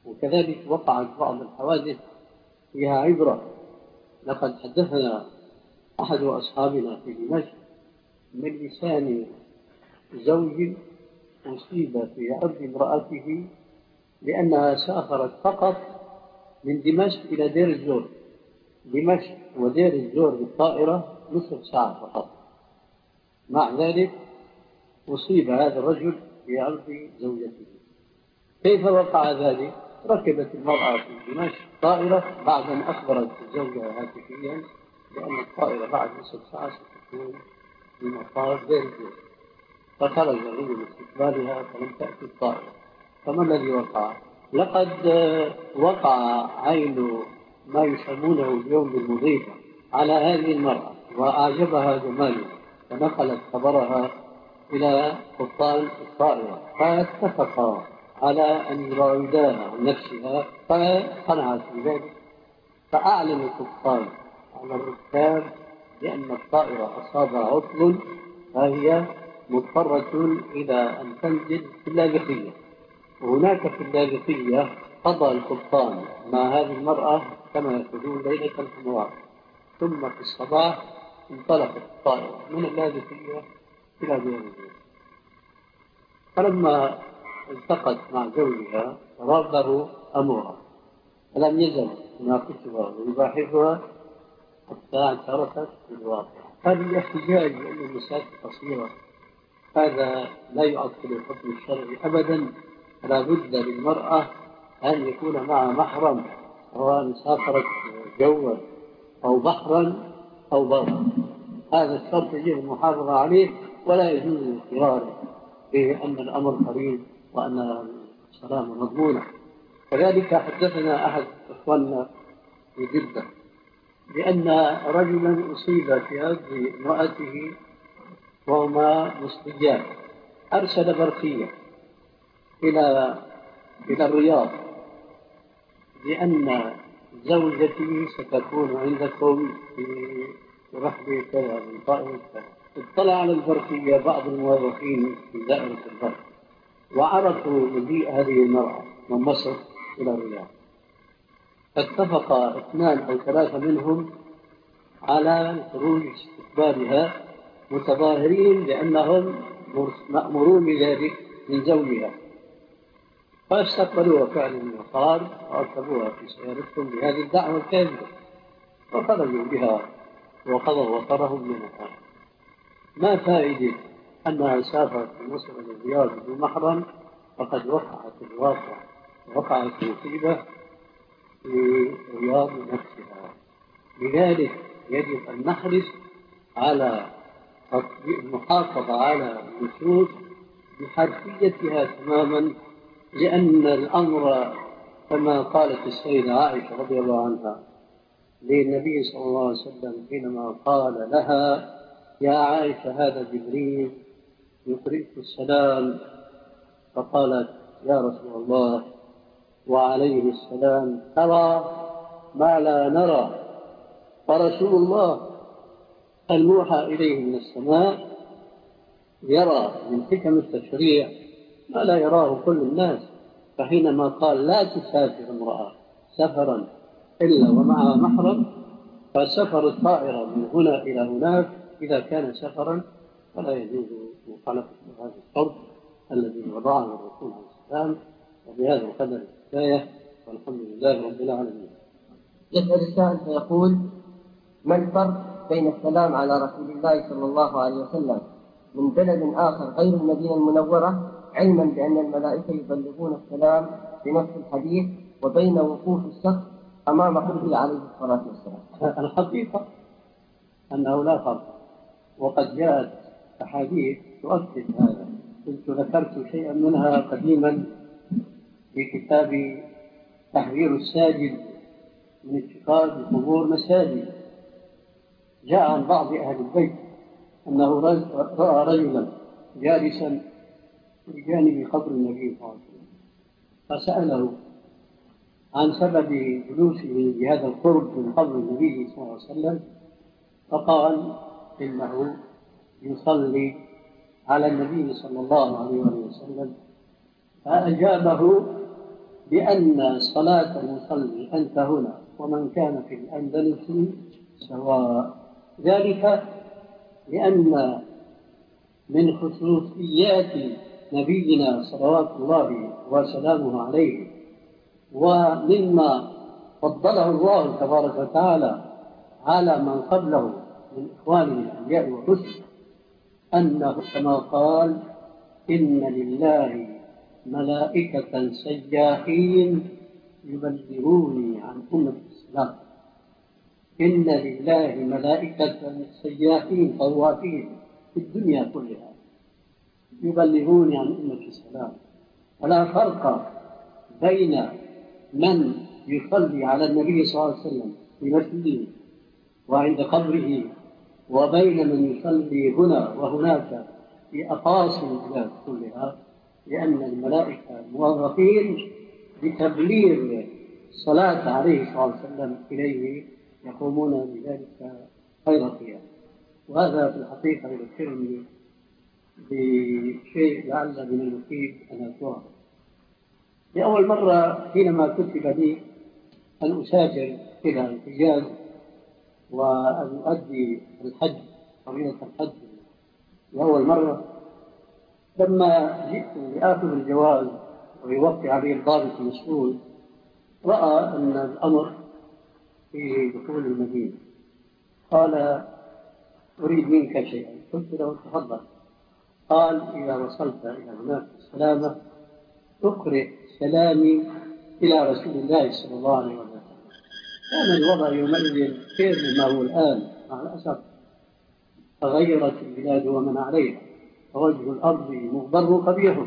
وكذلك وقعت بعض الحوادث فيها عبرة. لقد حدثنا أحد أصحابنا في دمشق من لسان زوج أصيب في عرض امرأته لأنها سافرت فقط من دمشق إلى دير الزور. دمشق ودير الزور بالطائرة نصف ساعة فقط. مع ذلك أصيب هذا الرجل في عرض زوجته. كيف وقع ذلك؟ ركبت المرأة في دمشق طائرة بعد أن أخبرت زوجها هاتفيا لأن الطائرة بعد نصف ساعة ستكون في مطار دير الزور، فخرج الرجل لاستقبالها فلم تأتي الطائرة. فما الذي وقع؟ لقد وقع عين ما يسمونه اليوم بالمضيفة على هذه المرأة وأعجبها جماله، فنقلت خبرها إلى قبطان الطائرة فاتفقا على أن يراوداها عن نفسها، فقنعت بذلك. فأعلن القبطان على الركاب بأن الطائرة أصابها عطل فهي مضطرة إلى أن تنزل في اللاذقية. وهناك في اللاذقية قضى القبطان مع هذه المرأة كما يقولون ليلة الحمراء، ثم في الصباح انطلقت الطائرة من اللاذقية إلى دير الزور. فلما التقت مع زوجها رابه أمرها فلم يزل يناقشها ويباحثها حتى اعترفت بالواقع. هذا الاحتجاج بأن المسافة قصيرة هذا لا يعطل الحكم الشرعي أبدا. لا بد للمرأة أن يكون معها محرم، سواء سافرت جوا أو بحرا أو برا. هذا الشرط يجب المحافظة عليه، ولا يجوز الاضطرار بأن الأمر قريب وأن السلام مضمونة. كذلك حدثنا أحد إخواننا في جدة بأن رجلا أصيب في عرض امرأته وهما مصريان، أرسل برقية إلى إلى الرياض لأن زوجتي ستكون عندكم في رحلة كذا من طائرة كذا. اطلع على البرقية بعض الموظفين في دائرة البرق وعرفوا مجيء هذه المرأة من مصر إلى الرياض، فاتفق اثنان أو ثلاثة منهم على خروج استقبالها متظاهرين لأنهم مأمورون بذلك من زوجها. فاستقبلوها فعلا من المطار وأركبوها في سيارتهم بهذه الدعوة الكاذبة وخرجوا بها وقضوا وطرهم منها. ما فائدة أنها سافرت من مصر إلى الرياض بدون محرم؟ فقد وقعت الواقع، وقعت مصيبة في الرياض نفسها. لذلك يجب أن نحرص على المحافظة على النصوص بحرفيتها تماما، لأن الأمر كما قالت السيدة عائشة رضي الله عنها للنبي صلى الله عليه وسلم حينما قال لها: يا عائشة هذا جبريل يقرئك السلام، فقالت: يا رسول الله وعليه السلام ترى ما لا نرى. فرسول الله الموحى إليه من السماء يرى من حكم التشريع ما لا يراه كل الناس. فحينما قال لا تسافر امرأة سفرا إلا ومعها محرم، فسفر الطائرة من هنا إلى هناك إذا كان سفرا فلا يجوز مخالفة هذا الشرط الذي وضعه الرسول عليه السلام. وبهذا القدر الكفاية، والحمد لله رب العالمين. يسأل السائل فيقول: ما الفرق بين السلام على رسول الله صلى الله عليه وسلم من بلد آخر غير المدينة المنورة، علما بأن الملائكة يبلغون السلام بنص الحديث، وبين وقوف الشخص أمام قبله عليه الصلاة والسلام؟ الحقيقة أنه لا فرق، وقد جاءت أحاديث تؤكد هذا. كنت ذكرت شيئا منها قديما في كتاب تحرير الساجد من اتخاذ القبور مساجد. جاء عن بعض أهل البيت أنه رأى رجلا جالسا بجانب قبر النبي صلى الله عليه وسلم، فسأله عن سبب جلوسه بهذا القرب من قبر النبي صلى الله عليه وسلم، فقال: إنه يصلي على النبي صلى الله عليه وسلم. فأجابه بأن صلاة المصلي أنت هنا ومن كان في الأندلس سواء، ذلك لأن من خصوصيات نبينا صلوات الله وسلامه عليه ومما فضله الله تبارك وتعالى على من قبله من إخوانه الأنبياء والرسل أنه كما قال: إن لله ملائكة سياحين يبلغوني عن أمة الإسلام. إن لله ملائكة سياحين طوافين في الدنيا كلها يبلغوني عن أمة الإسلام. ولا فرق بين من يصلي على النبي صلى الله عليه وسلم في مسجده وعند قبره وبين من يصلي هنا وهناك في أقاصي البلاد كلها، لأن الملائكة موظفين بتبليغ الصلاة عليه صلى الله عليه وسلم إليه، يقومون بذلك خير قيام. وهذا في الحقيقة يذكرني بشيء لعل من المفيد أن أذكره. لأول مرة حينما كتب لي أن أسافر إلى الحجاز وأن أؤدي الحج فريضة الحج لأول مرة، لما جئت لآخذ الجواز ويوقع عليه الضابط المسؤول رأى أن الأمر في دخول المدينة، قال: أريد منك شيئا. قلت له: تفضل. قال: إذا وصلت إلى هناك السلامة أقرئ سلامي إلى رسول الله صلى الله عليه وسلم. كان الوضع يومئذ خير مما هو الآن، مع الأسف تغيرت البلاد ومن عليها، فوجه الأرض مغبر قبيح.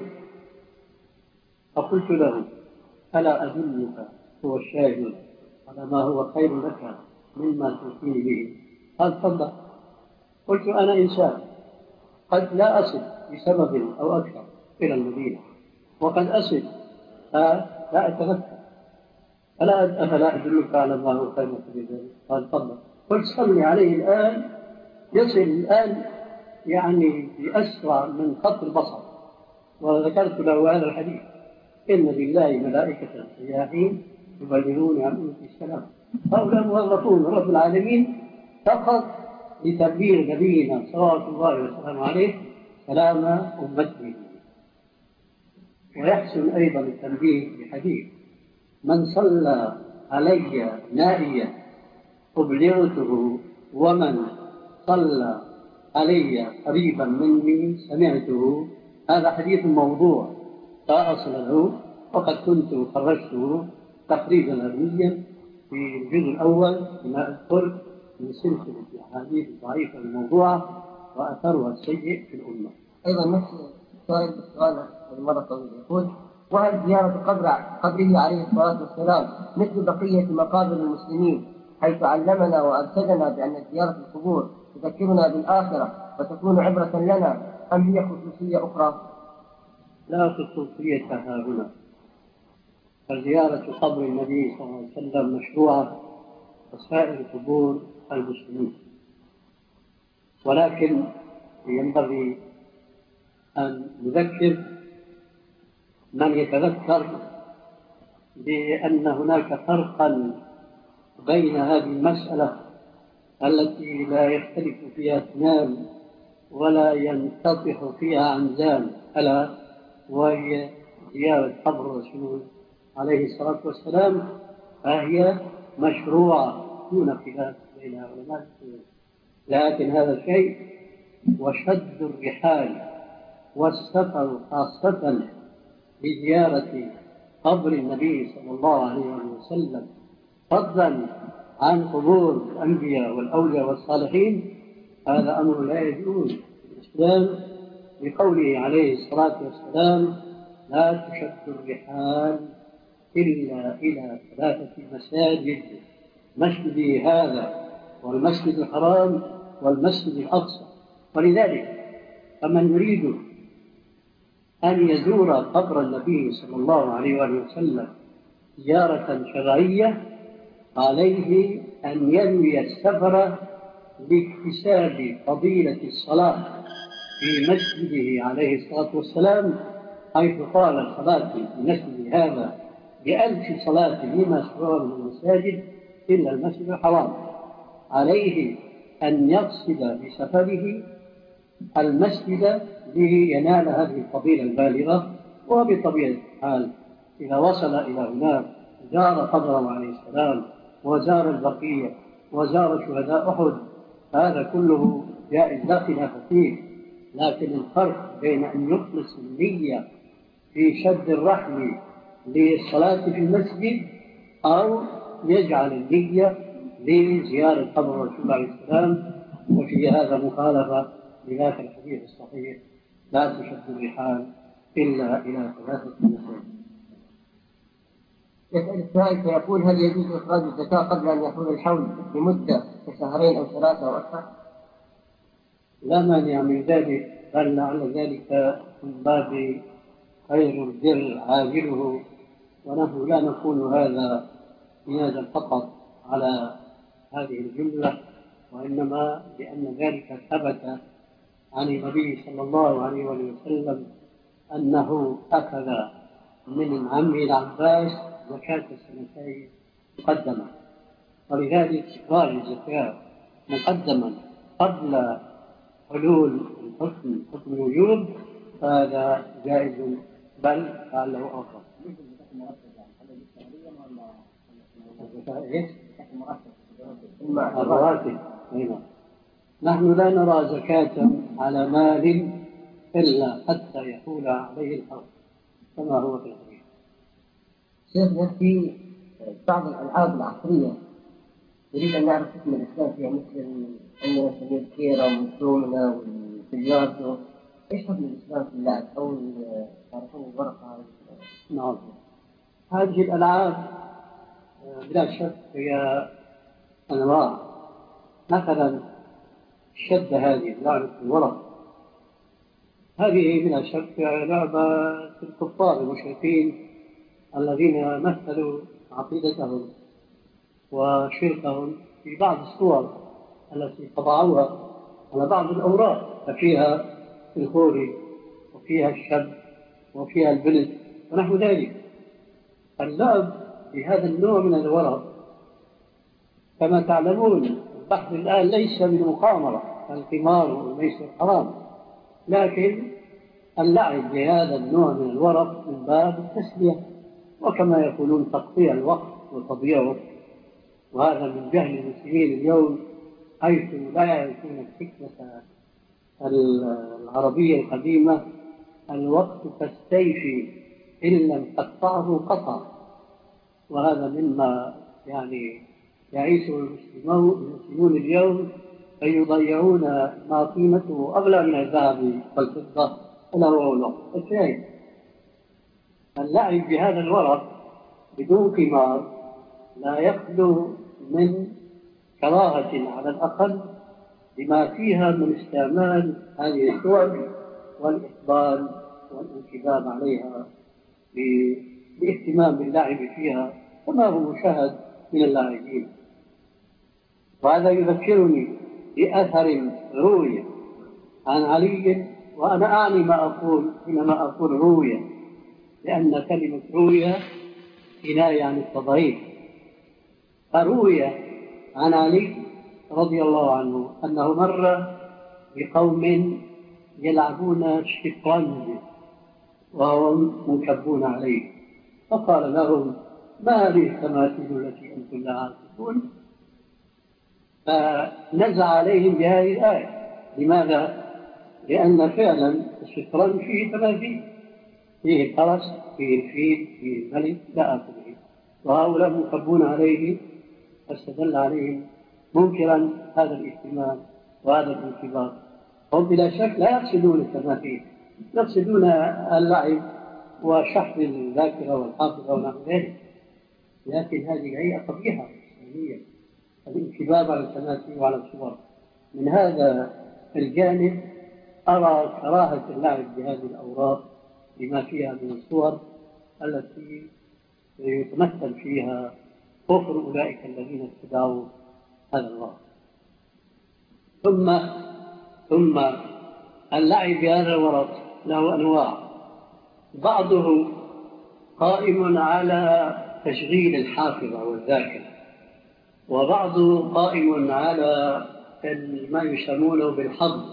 فقلت له: ألا أدلك هو الشاهد على ما هو خير لك مما توصيني به؟ قال: تفضل. قلت: أنا إنسان قد لا أصل بسبب أو أكثر إلى المدينة، وقد أصل فلا أتذكر، ألا أفلا أدلك على ما هو خير لك بذلك؟ قال: تفضل. قلت: صلي عليه الآن، يصل الآن يعني بأسرع من خط البصر. وذكرت له هذا الحديث: إن لله ملائكة سياحين يبلغون عن أمة السلام. هؤلاء موظفون من رب العالمين فقط لتبليغ نبينا صلوات الله وسلامه عليه سلام أمته. ويحسن أيضا التنبيه بحديث: من صلى علي نائيا أبلغته، ومن صلى علي قريبا مني سمعته. هذا حديث موضوع لا أصل له، وقد كنت خرجته تخريجا علميا في الجزء الأول بما أذكر من سلسلة الأحاديث الضعيفة الموضوعة وأثرها السيء في الأمة. أيضا نفس السؤال بالسؤال المرة طويلة يقول: وهل زيارة قبر قبره عليه الصلاة والسلام مثل بقية مقابر المسلمين، حيث علمنا وأرشدنا بأن زيارة القبور تذكرنا بالآخرة وتكون عبرة لنا، أم هي خصوصية أخرى؟ لا خصوصية ها هنا، فزيارة قبر النبي صلى الله عليه وسلم مشروعة وسائر قبور المسلمين، ولكن ينبغي أن نذكر من يتذكر بأن هناك فرقا بين هذه المسألة التي لا يختلف فيها اثنان ولا ينتطح فيها عنزان، ألا وهي زيارة قبر الرسول عليه الصلاة والسلام، فهي مشروعة دون خلاف بين علماء. لكن هذا الشيء وشد الرحال والسفر خاصة لزيارة قبر النبي صلى الله عليه وسلم فضلا عن قبور الأنبياء والأولياء والصالحين، هذا أمر لا يجوز في الإسلام، لقوله عليه الصلاة والسلام: لا تشد الرحال إلا إلى ثلاثة مساجد: مسجدي هذا والمسجد الحرام والمسجد الأقصى. ولذلك فمن يريد أن يزور قبر النبي صلى الله عليه وسلم زيارة شرعية عليه أن ينوي السفر لاكتساب فضيلة الصلاة في مسجده عليه الصلاة والسلام، حيث قال: الصلاة في مسجد هذا بألف صلاة فيما سواه من المساجد إلا المسجد الحرام، عليه أن يقصد بسفره المسجد لينال هذه الفضيلة البالغة. وبطبيعة الحال إذا وصل إلى هناك زار قبره عليه السلام وزار البقيع وزار شهداء أحد، هذا كله جائز لا خلاف فيه. لكن الفرق بين أن يخلص النية في شد الرحل للصلاة في المسجد أو يجعل النية لزيارة قبر رسول الله عليه السلام، وفي هذا مخالفة لذاك الحديث الصحيح: لا تشد الرحال إلا إلى ثلاثة مساجد. يسأل السائل فيقول: هل يجوز إخراج الزكاة قبل أن يحول الحول بمدة كشهرين أو ثلاثة أو أكثر؟ لا مانع من ذلك، بل لعل ذلك من باب خير البر عاجله، ونحن لا نقول هذا قياسا فقط على هذه الجملة، وإنما لأن ذلك ثبت عن النبي صلى الله عليه وسلم أنه أخذ من عمه العباس زكاة السنتين مقدمة، ولذلك إخراج الزكاة مقدما قبل حلول الحكم حكم الوجوب فهذا جائز، بل لعله أفضل. الرواتب نحن لا نرى زكاة على مال إلا حتى يحول عليه الحول كما هو في الحديث. شيخنا، في بعض الألعاب العصرية نريد أن نعرف حكم الإسلام فيها، مثل أننا نسميه الكيرة والدومنة والبلياردو، إيش حكم الإسلام في اللعب أو تعرفون الورقة؟ نعم، هذه الألعاب بلا شك هي أنواع. مثلا الشد، هذه لعبة الورق، هذه بلا شك لعبة الكفار المشركين الذين مثلوا عقيدتهم وشركهم في بعض الصور التي طبعوها على بعض الأوراق، ففيها الخوري وفيها الشب وفيها البلد ونحو ذلك. اللعب في هذا النوع من الورق كما تعلمون البحث الآن ليس من مقامرة القمار والميسر حرام، لكن اللعب بهذا النوع من الورق من باب التسلية، وكما يقولون تقضيع الوقت وتضييعه. وهذا من جهل المسلمين اليوم، حيث لا يعرفون الحكمة العربية القديمة: الوقت كالسيف إن لم تقطعه قطع. وهذا مما يعني يعيشه المسلمون اليوم، فيضيعون ما قيمته أغلى من الذهب والفضة ولا هو الوقت. الشاهد اللعب بهذا الورق بدون قمار لا يخلو من كراهة على الأقل بما فيها من استعمال هذه الصور والإقبال والانكباب عليها باهتمام باللعب فيها كما هو مشاهد من اللاعبين. وهذا يذكرني بأثر روي عن علي، وأنا أعني ما أقول حينما أقول روية، لأن كلمة روية كناية عن التضعيف. فروي عن علي رضي الله عنه أنه مر بقوم يلعبون الشطرنج وهم منكبون عليه، فقال لهم: ما هذه التماثيل التي أنتم لا عارفون؟ فنزع عليهم بهذه الآية. لماذا؟ لأن فعلا الشطرنج فيه تماثيل، فيه الفرس، فيه الفيل، فيه الملك، لا آخره، وهؤلاء منكبون عليه، فاستدل عليهم منكرا هذا الاهتمام وهذا الانكبار. هم بلا شك لا يقصدون التماثيل، يقصدون اللعب وشحذ الذاكرة والحافظة ونحو ذلك، لكن هذه هي قبيحة إسلامية، الانكباب على التماثيل وعلى الصور. من هذا الجانب أرى كراهة اللعب بهذه الأوراق بما فيها من الصور التي يتمثل فيها كفر أولئك الذين اتبعوا هذا الوقت. ثم ثم اللعب بهذا الورق له أنواع، بعضه قائم على تشغيل الحافظة والذاكرة، وبعضه قائم على ما يسمونه بالحظ.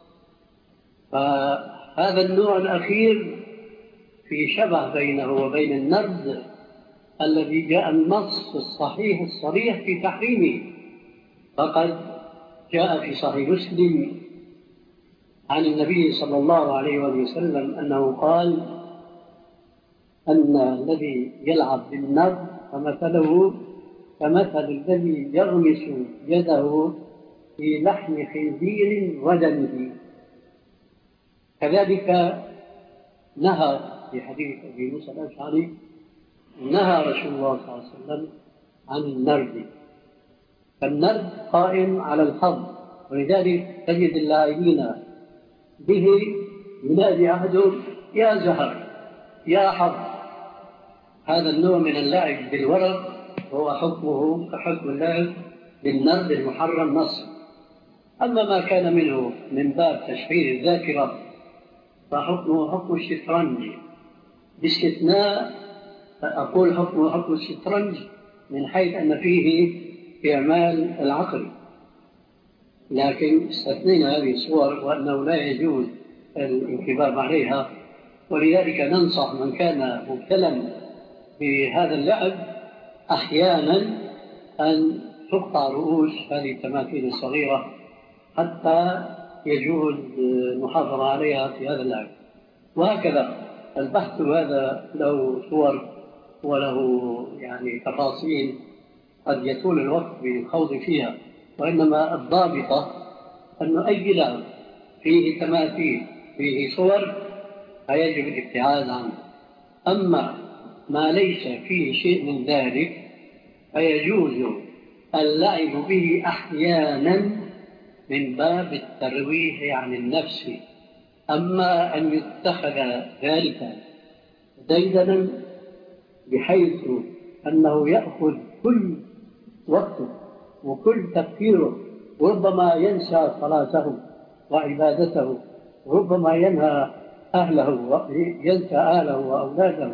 فهذا النوع الأخير في شبه بينه وبين النرد الذي جاء النص الصحيح الصريح في تحريمه. فقد جاء في صحيح مسلم عن النبي صلى الله عليه وسلم أنه قال أن الذي يلعب بالنرد فمثله كمثل الذي يغمس يده في لحم خنزير ودمه. كذلك نهى في حديث أبي موسى الأشعري نهى رسول الله صلى الله عليه وسلم عن النرد. فالنرد قائم على الحظ، ولذلك تجد اللاعبين به ينادي أحدهم يا زهر يا حظ. هذا النوع من اللعب بالورق وهو حكمه كحكم اللعب بالنرد المحرم نصا. أما ما كان منه من باب تشغيل الذاكرة فحكمه حكم الشطرنج، باستثناء أقول حكمه حكم الشطرنج من حيث أن فيه إعمال العقل، لكن استثنينا هذه الصور وأنه لا يجوز الانكباب عليها. ولذلك ننصح من كان مبتلا بهذا اللعب أحيانا أن تقطع رؤوس هذه التماثيل الصغيرة حتى يجوز المحافظة عليها في هذا اللعب. وهكذا البحث هذا له صور وله يعني تفاصيل قد يطول الوقت بالخوض فيها، وإنما الضابطة أن أي لعب فيه تماثيل فيه صور فيجب الابتعاد عنه. أما ما ليس فيه شيء من ذلك فيجوز اللعب به أحيانا من باب الترويح عن النفس. أما أن يتخذ ذلك ديدنا بحيث أنه يأخذ كل وقته وكل تفكيره، وربما ينسى صلاته وعبادته، وربما ينهى أهله وينسى أهله وأولاده،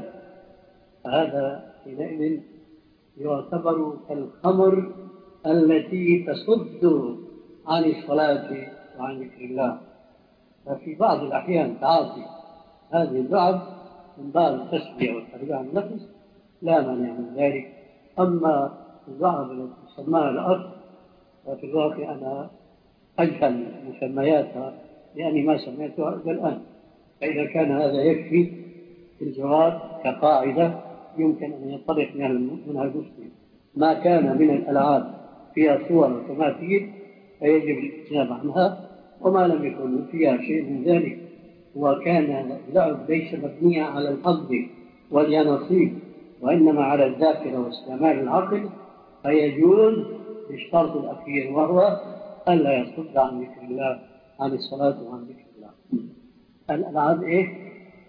فهذا حينئذ يعتبر كالخمر التي تصد عن الصلاة وعن ذكر الله. ففي بعض الأحيان تعاطي هذه اللعب من باب التسبيح والتربية عن النفس لا مانع من ذلك. أما اللعب التي تسمىها الأرض ففي الواقع أنا أجهل مسمياتها لأني ما سميتها إلى الآن. فإذا كان هذا يكفي في الجواب كقاعدة يمكن أن ينطلق منها المسلم. ما كان من الألعاب فيها صور وتماثيل فيجب الاجتناب عنها، وما لم يكن فيها شيء من ذلك وكان اللعب ليس مبنيا على الحظ واليانصيب وإنما على الذاكرة واستعمال العقل فيجوز بالشرط الأخير وهو ألا يصد عن ذكر الله عن الصلاة وعن ذكر الله. الألعاب إيه؟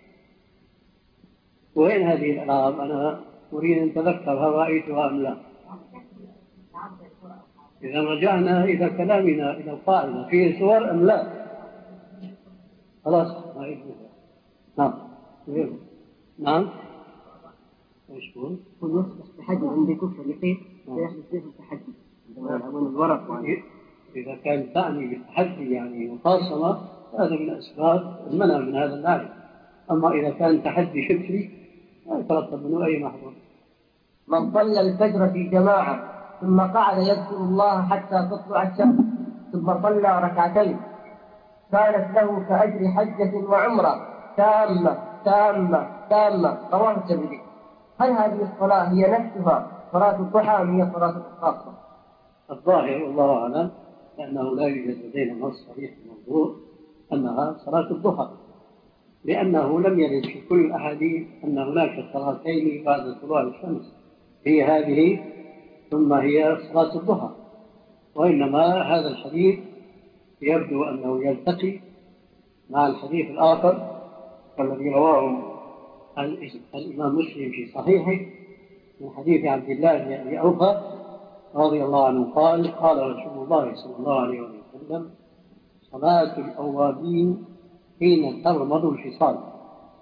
وين هذه الألعاب؟ أنا أريد أن أتذكرها رأيتها أم لا. إذا رجعنا إلى كلامنا إلى القاعدة فيه صور أم لا؟ خلاص ما يجوز. نعم نعم ايش هو؟ هو يصبح التحدي عندي كفر يقين ويحدث فيه التحدي يلعبون الورق. إذا كان تعني بالتحدي يعني مخاصمة هذا من أسباب المنع من هذا اللعب. أما إذا كان تحدي فكري لا يترتب منه أي محظور. من صلى الفجر في جماعة ثم قعد يذكر الله حتى تطلع الشمس ثم صلى ركعتين كانت له كأجر حجة وعمرة تامة تامة تامة رواه الترمذي. هل هذه الصلاة هي نفسها صلاة الضحى أم هي صلاة الخاصة؟ الظاهر والله أعلم لأنه لا يوجد لدينا نص صريح موضوع أنها صلاة الضحى، لأنه لم يرد في كل الأحاديث أن هناك صلاتين بعد طلوع الشمس هي هذه ثم هي صلاة الضحى، وإنما هذا الحديث يبدو أنه يلتقي مع الحديث الآخر الذي رواه الإمام مسلم في صحيحه من حديث عبد الله بن أبي أوفى رضي الله عنه قال قال رسول الله صلى الله عليه وسلم صلاة الأوابين حين ترمض الفصال.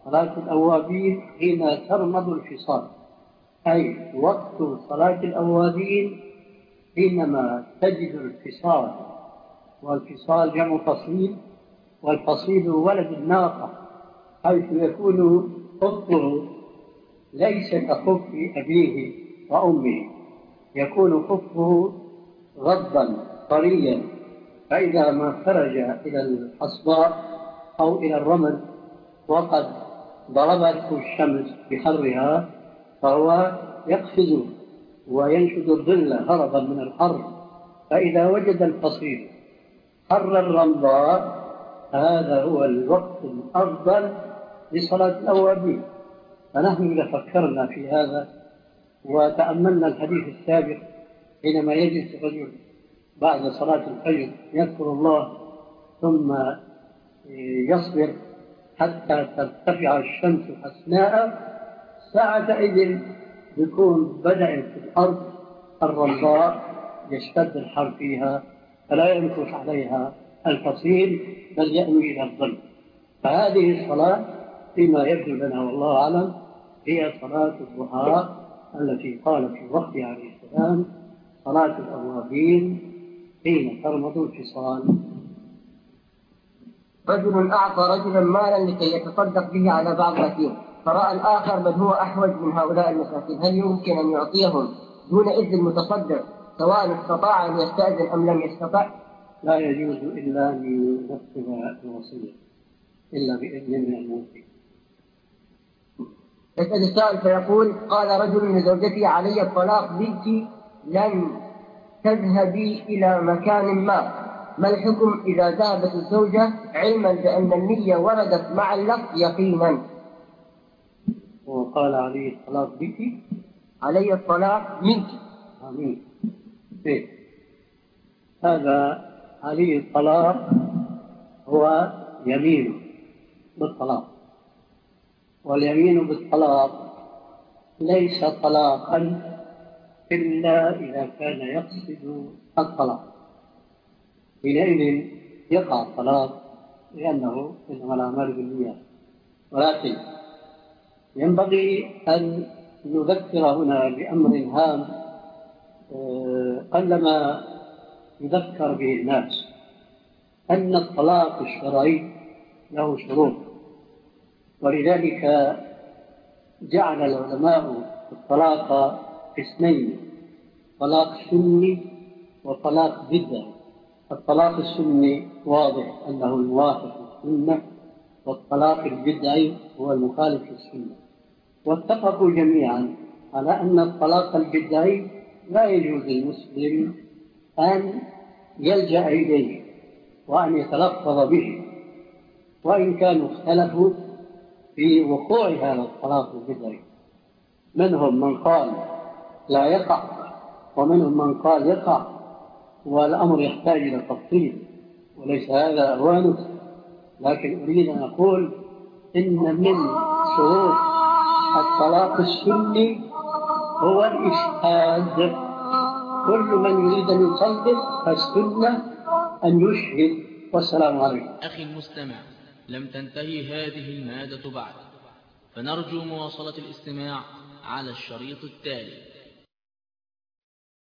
صلاة الأوابين حين ترمض الفصال، أي وقت صلاة الأوابين حينما تجد الفصال، والفصال جمع فصيل، والفصيل ولد الناقة، حيث يكون خفه ليس كخف أبيه وأمه، يكون خفه غضا طريا، فإذا ما خرج إلى الحصباء أو إلى الرمل وقد ضربته الشمس بحرها فهو يقفز وينشد الظل هربا من الحر، فإذا وجد الفصيل حر الرمضاء هذا هو الوقت الأفضل لصلاة الأوابين. فنحن إذا فكرنا في هذا وتأملنا الحديث السابق حينما يجلس الرجل بعد صلاة الفجر يذكر الله ثم يصبر حتى ترتفع الشمس حسناء، ساعتئذ يكون بدأت الأرض الرمضاء يشتد الحر فيها فلا يمكث عليها الفصيل بل يأوي إلى الظل. فهذه الصلاة فيما يبدو لنا والله أعلم هي صلاة الضحى التي قال في الوقت عليه السلام صلاة الأوابين حين ترمض الفصال. رجل أعطى رجلا مالا لكي يتصدق به على بعض اليتيم، فرأى الآخر من هو أحوج من هؤلاء المساكين، هل يمكن أن يعطيهم دون إذن المتصدق سواء استطاع أن يستأذن أم لم يستطع؟ لا يجوز إلا أن ينفذ الوصية إلا بإذن من الموصي. يسأل السائل فيقول: قال رجل لزوجتي علي الطلاق بنتي لن تذهبي إلى مكان ما، ما الحكم إذا ذهبت الزوجة علما بأن النية وردت مع اللفظ يقينا؟ وقال علي الطلاق بك علي الطلاق منك. آمين. إيه؟ هذا علي الطلاق هو يمين بالطلاق، واليمين بالطلاق ليس طلاقا إلا إذا كان يقصد الطلاق، حينئذ يقع الطلاق لأنه إنما الأعمال بالنيات. ولكن ينبغي أن نذكر هنا بأمر هام قلما يذكر به الناس، أن الطلاق الشرعي له شروط، ولذلك جعل العلماء الطلاق قسمين: طلاق سني وطلاق بدعي. الطلاق السني واضح أنه الموافق للسنة، والطلاق البدعي هو المخالف للسنة. واتفقوا جميعا على أن الطلاق البدعي لا يجوز للمسلم أن يلجأ إليه وأن يتلفظ به، وإن كانوا اختلفوا في وقوع هذا الطلاق البدعي، منهم من قال لا يقع ومنهم من قال يقع، والأمر يحتاج إلى تفصيل وليس هذا أوانه. لكن أريد أن أقول إن من شروط الطلاق السني هو الإشهاد. كل من يريد أن يصدق فالسنة أن يشهد. والسلام عليكم. أخي المستمع، لم تنتهي هذه المادة بعد، فنرجو مواصلة الاستماع على الشريط التالي.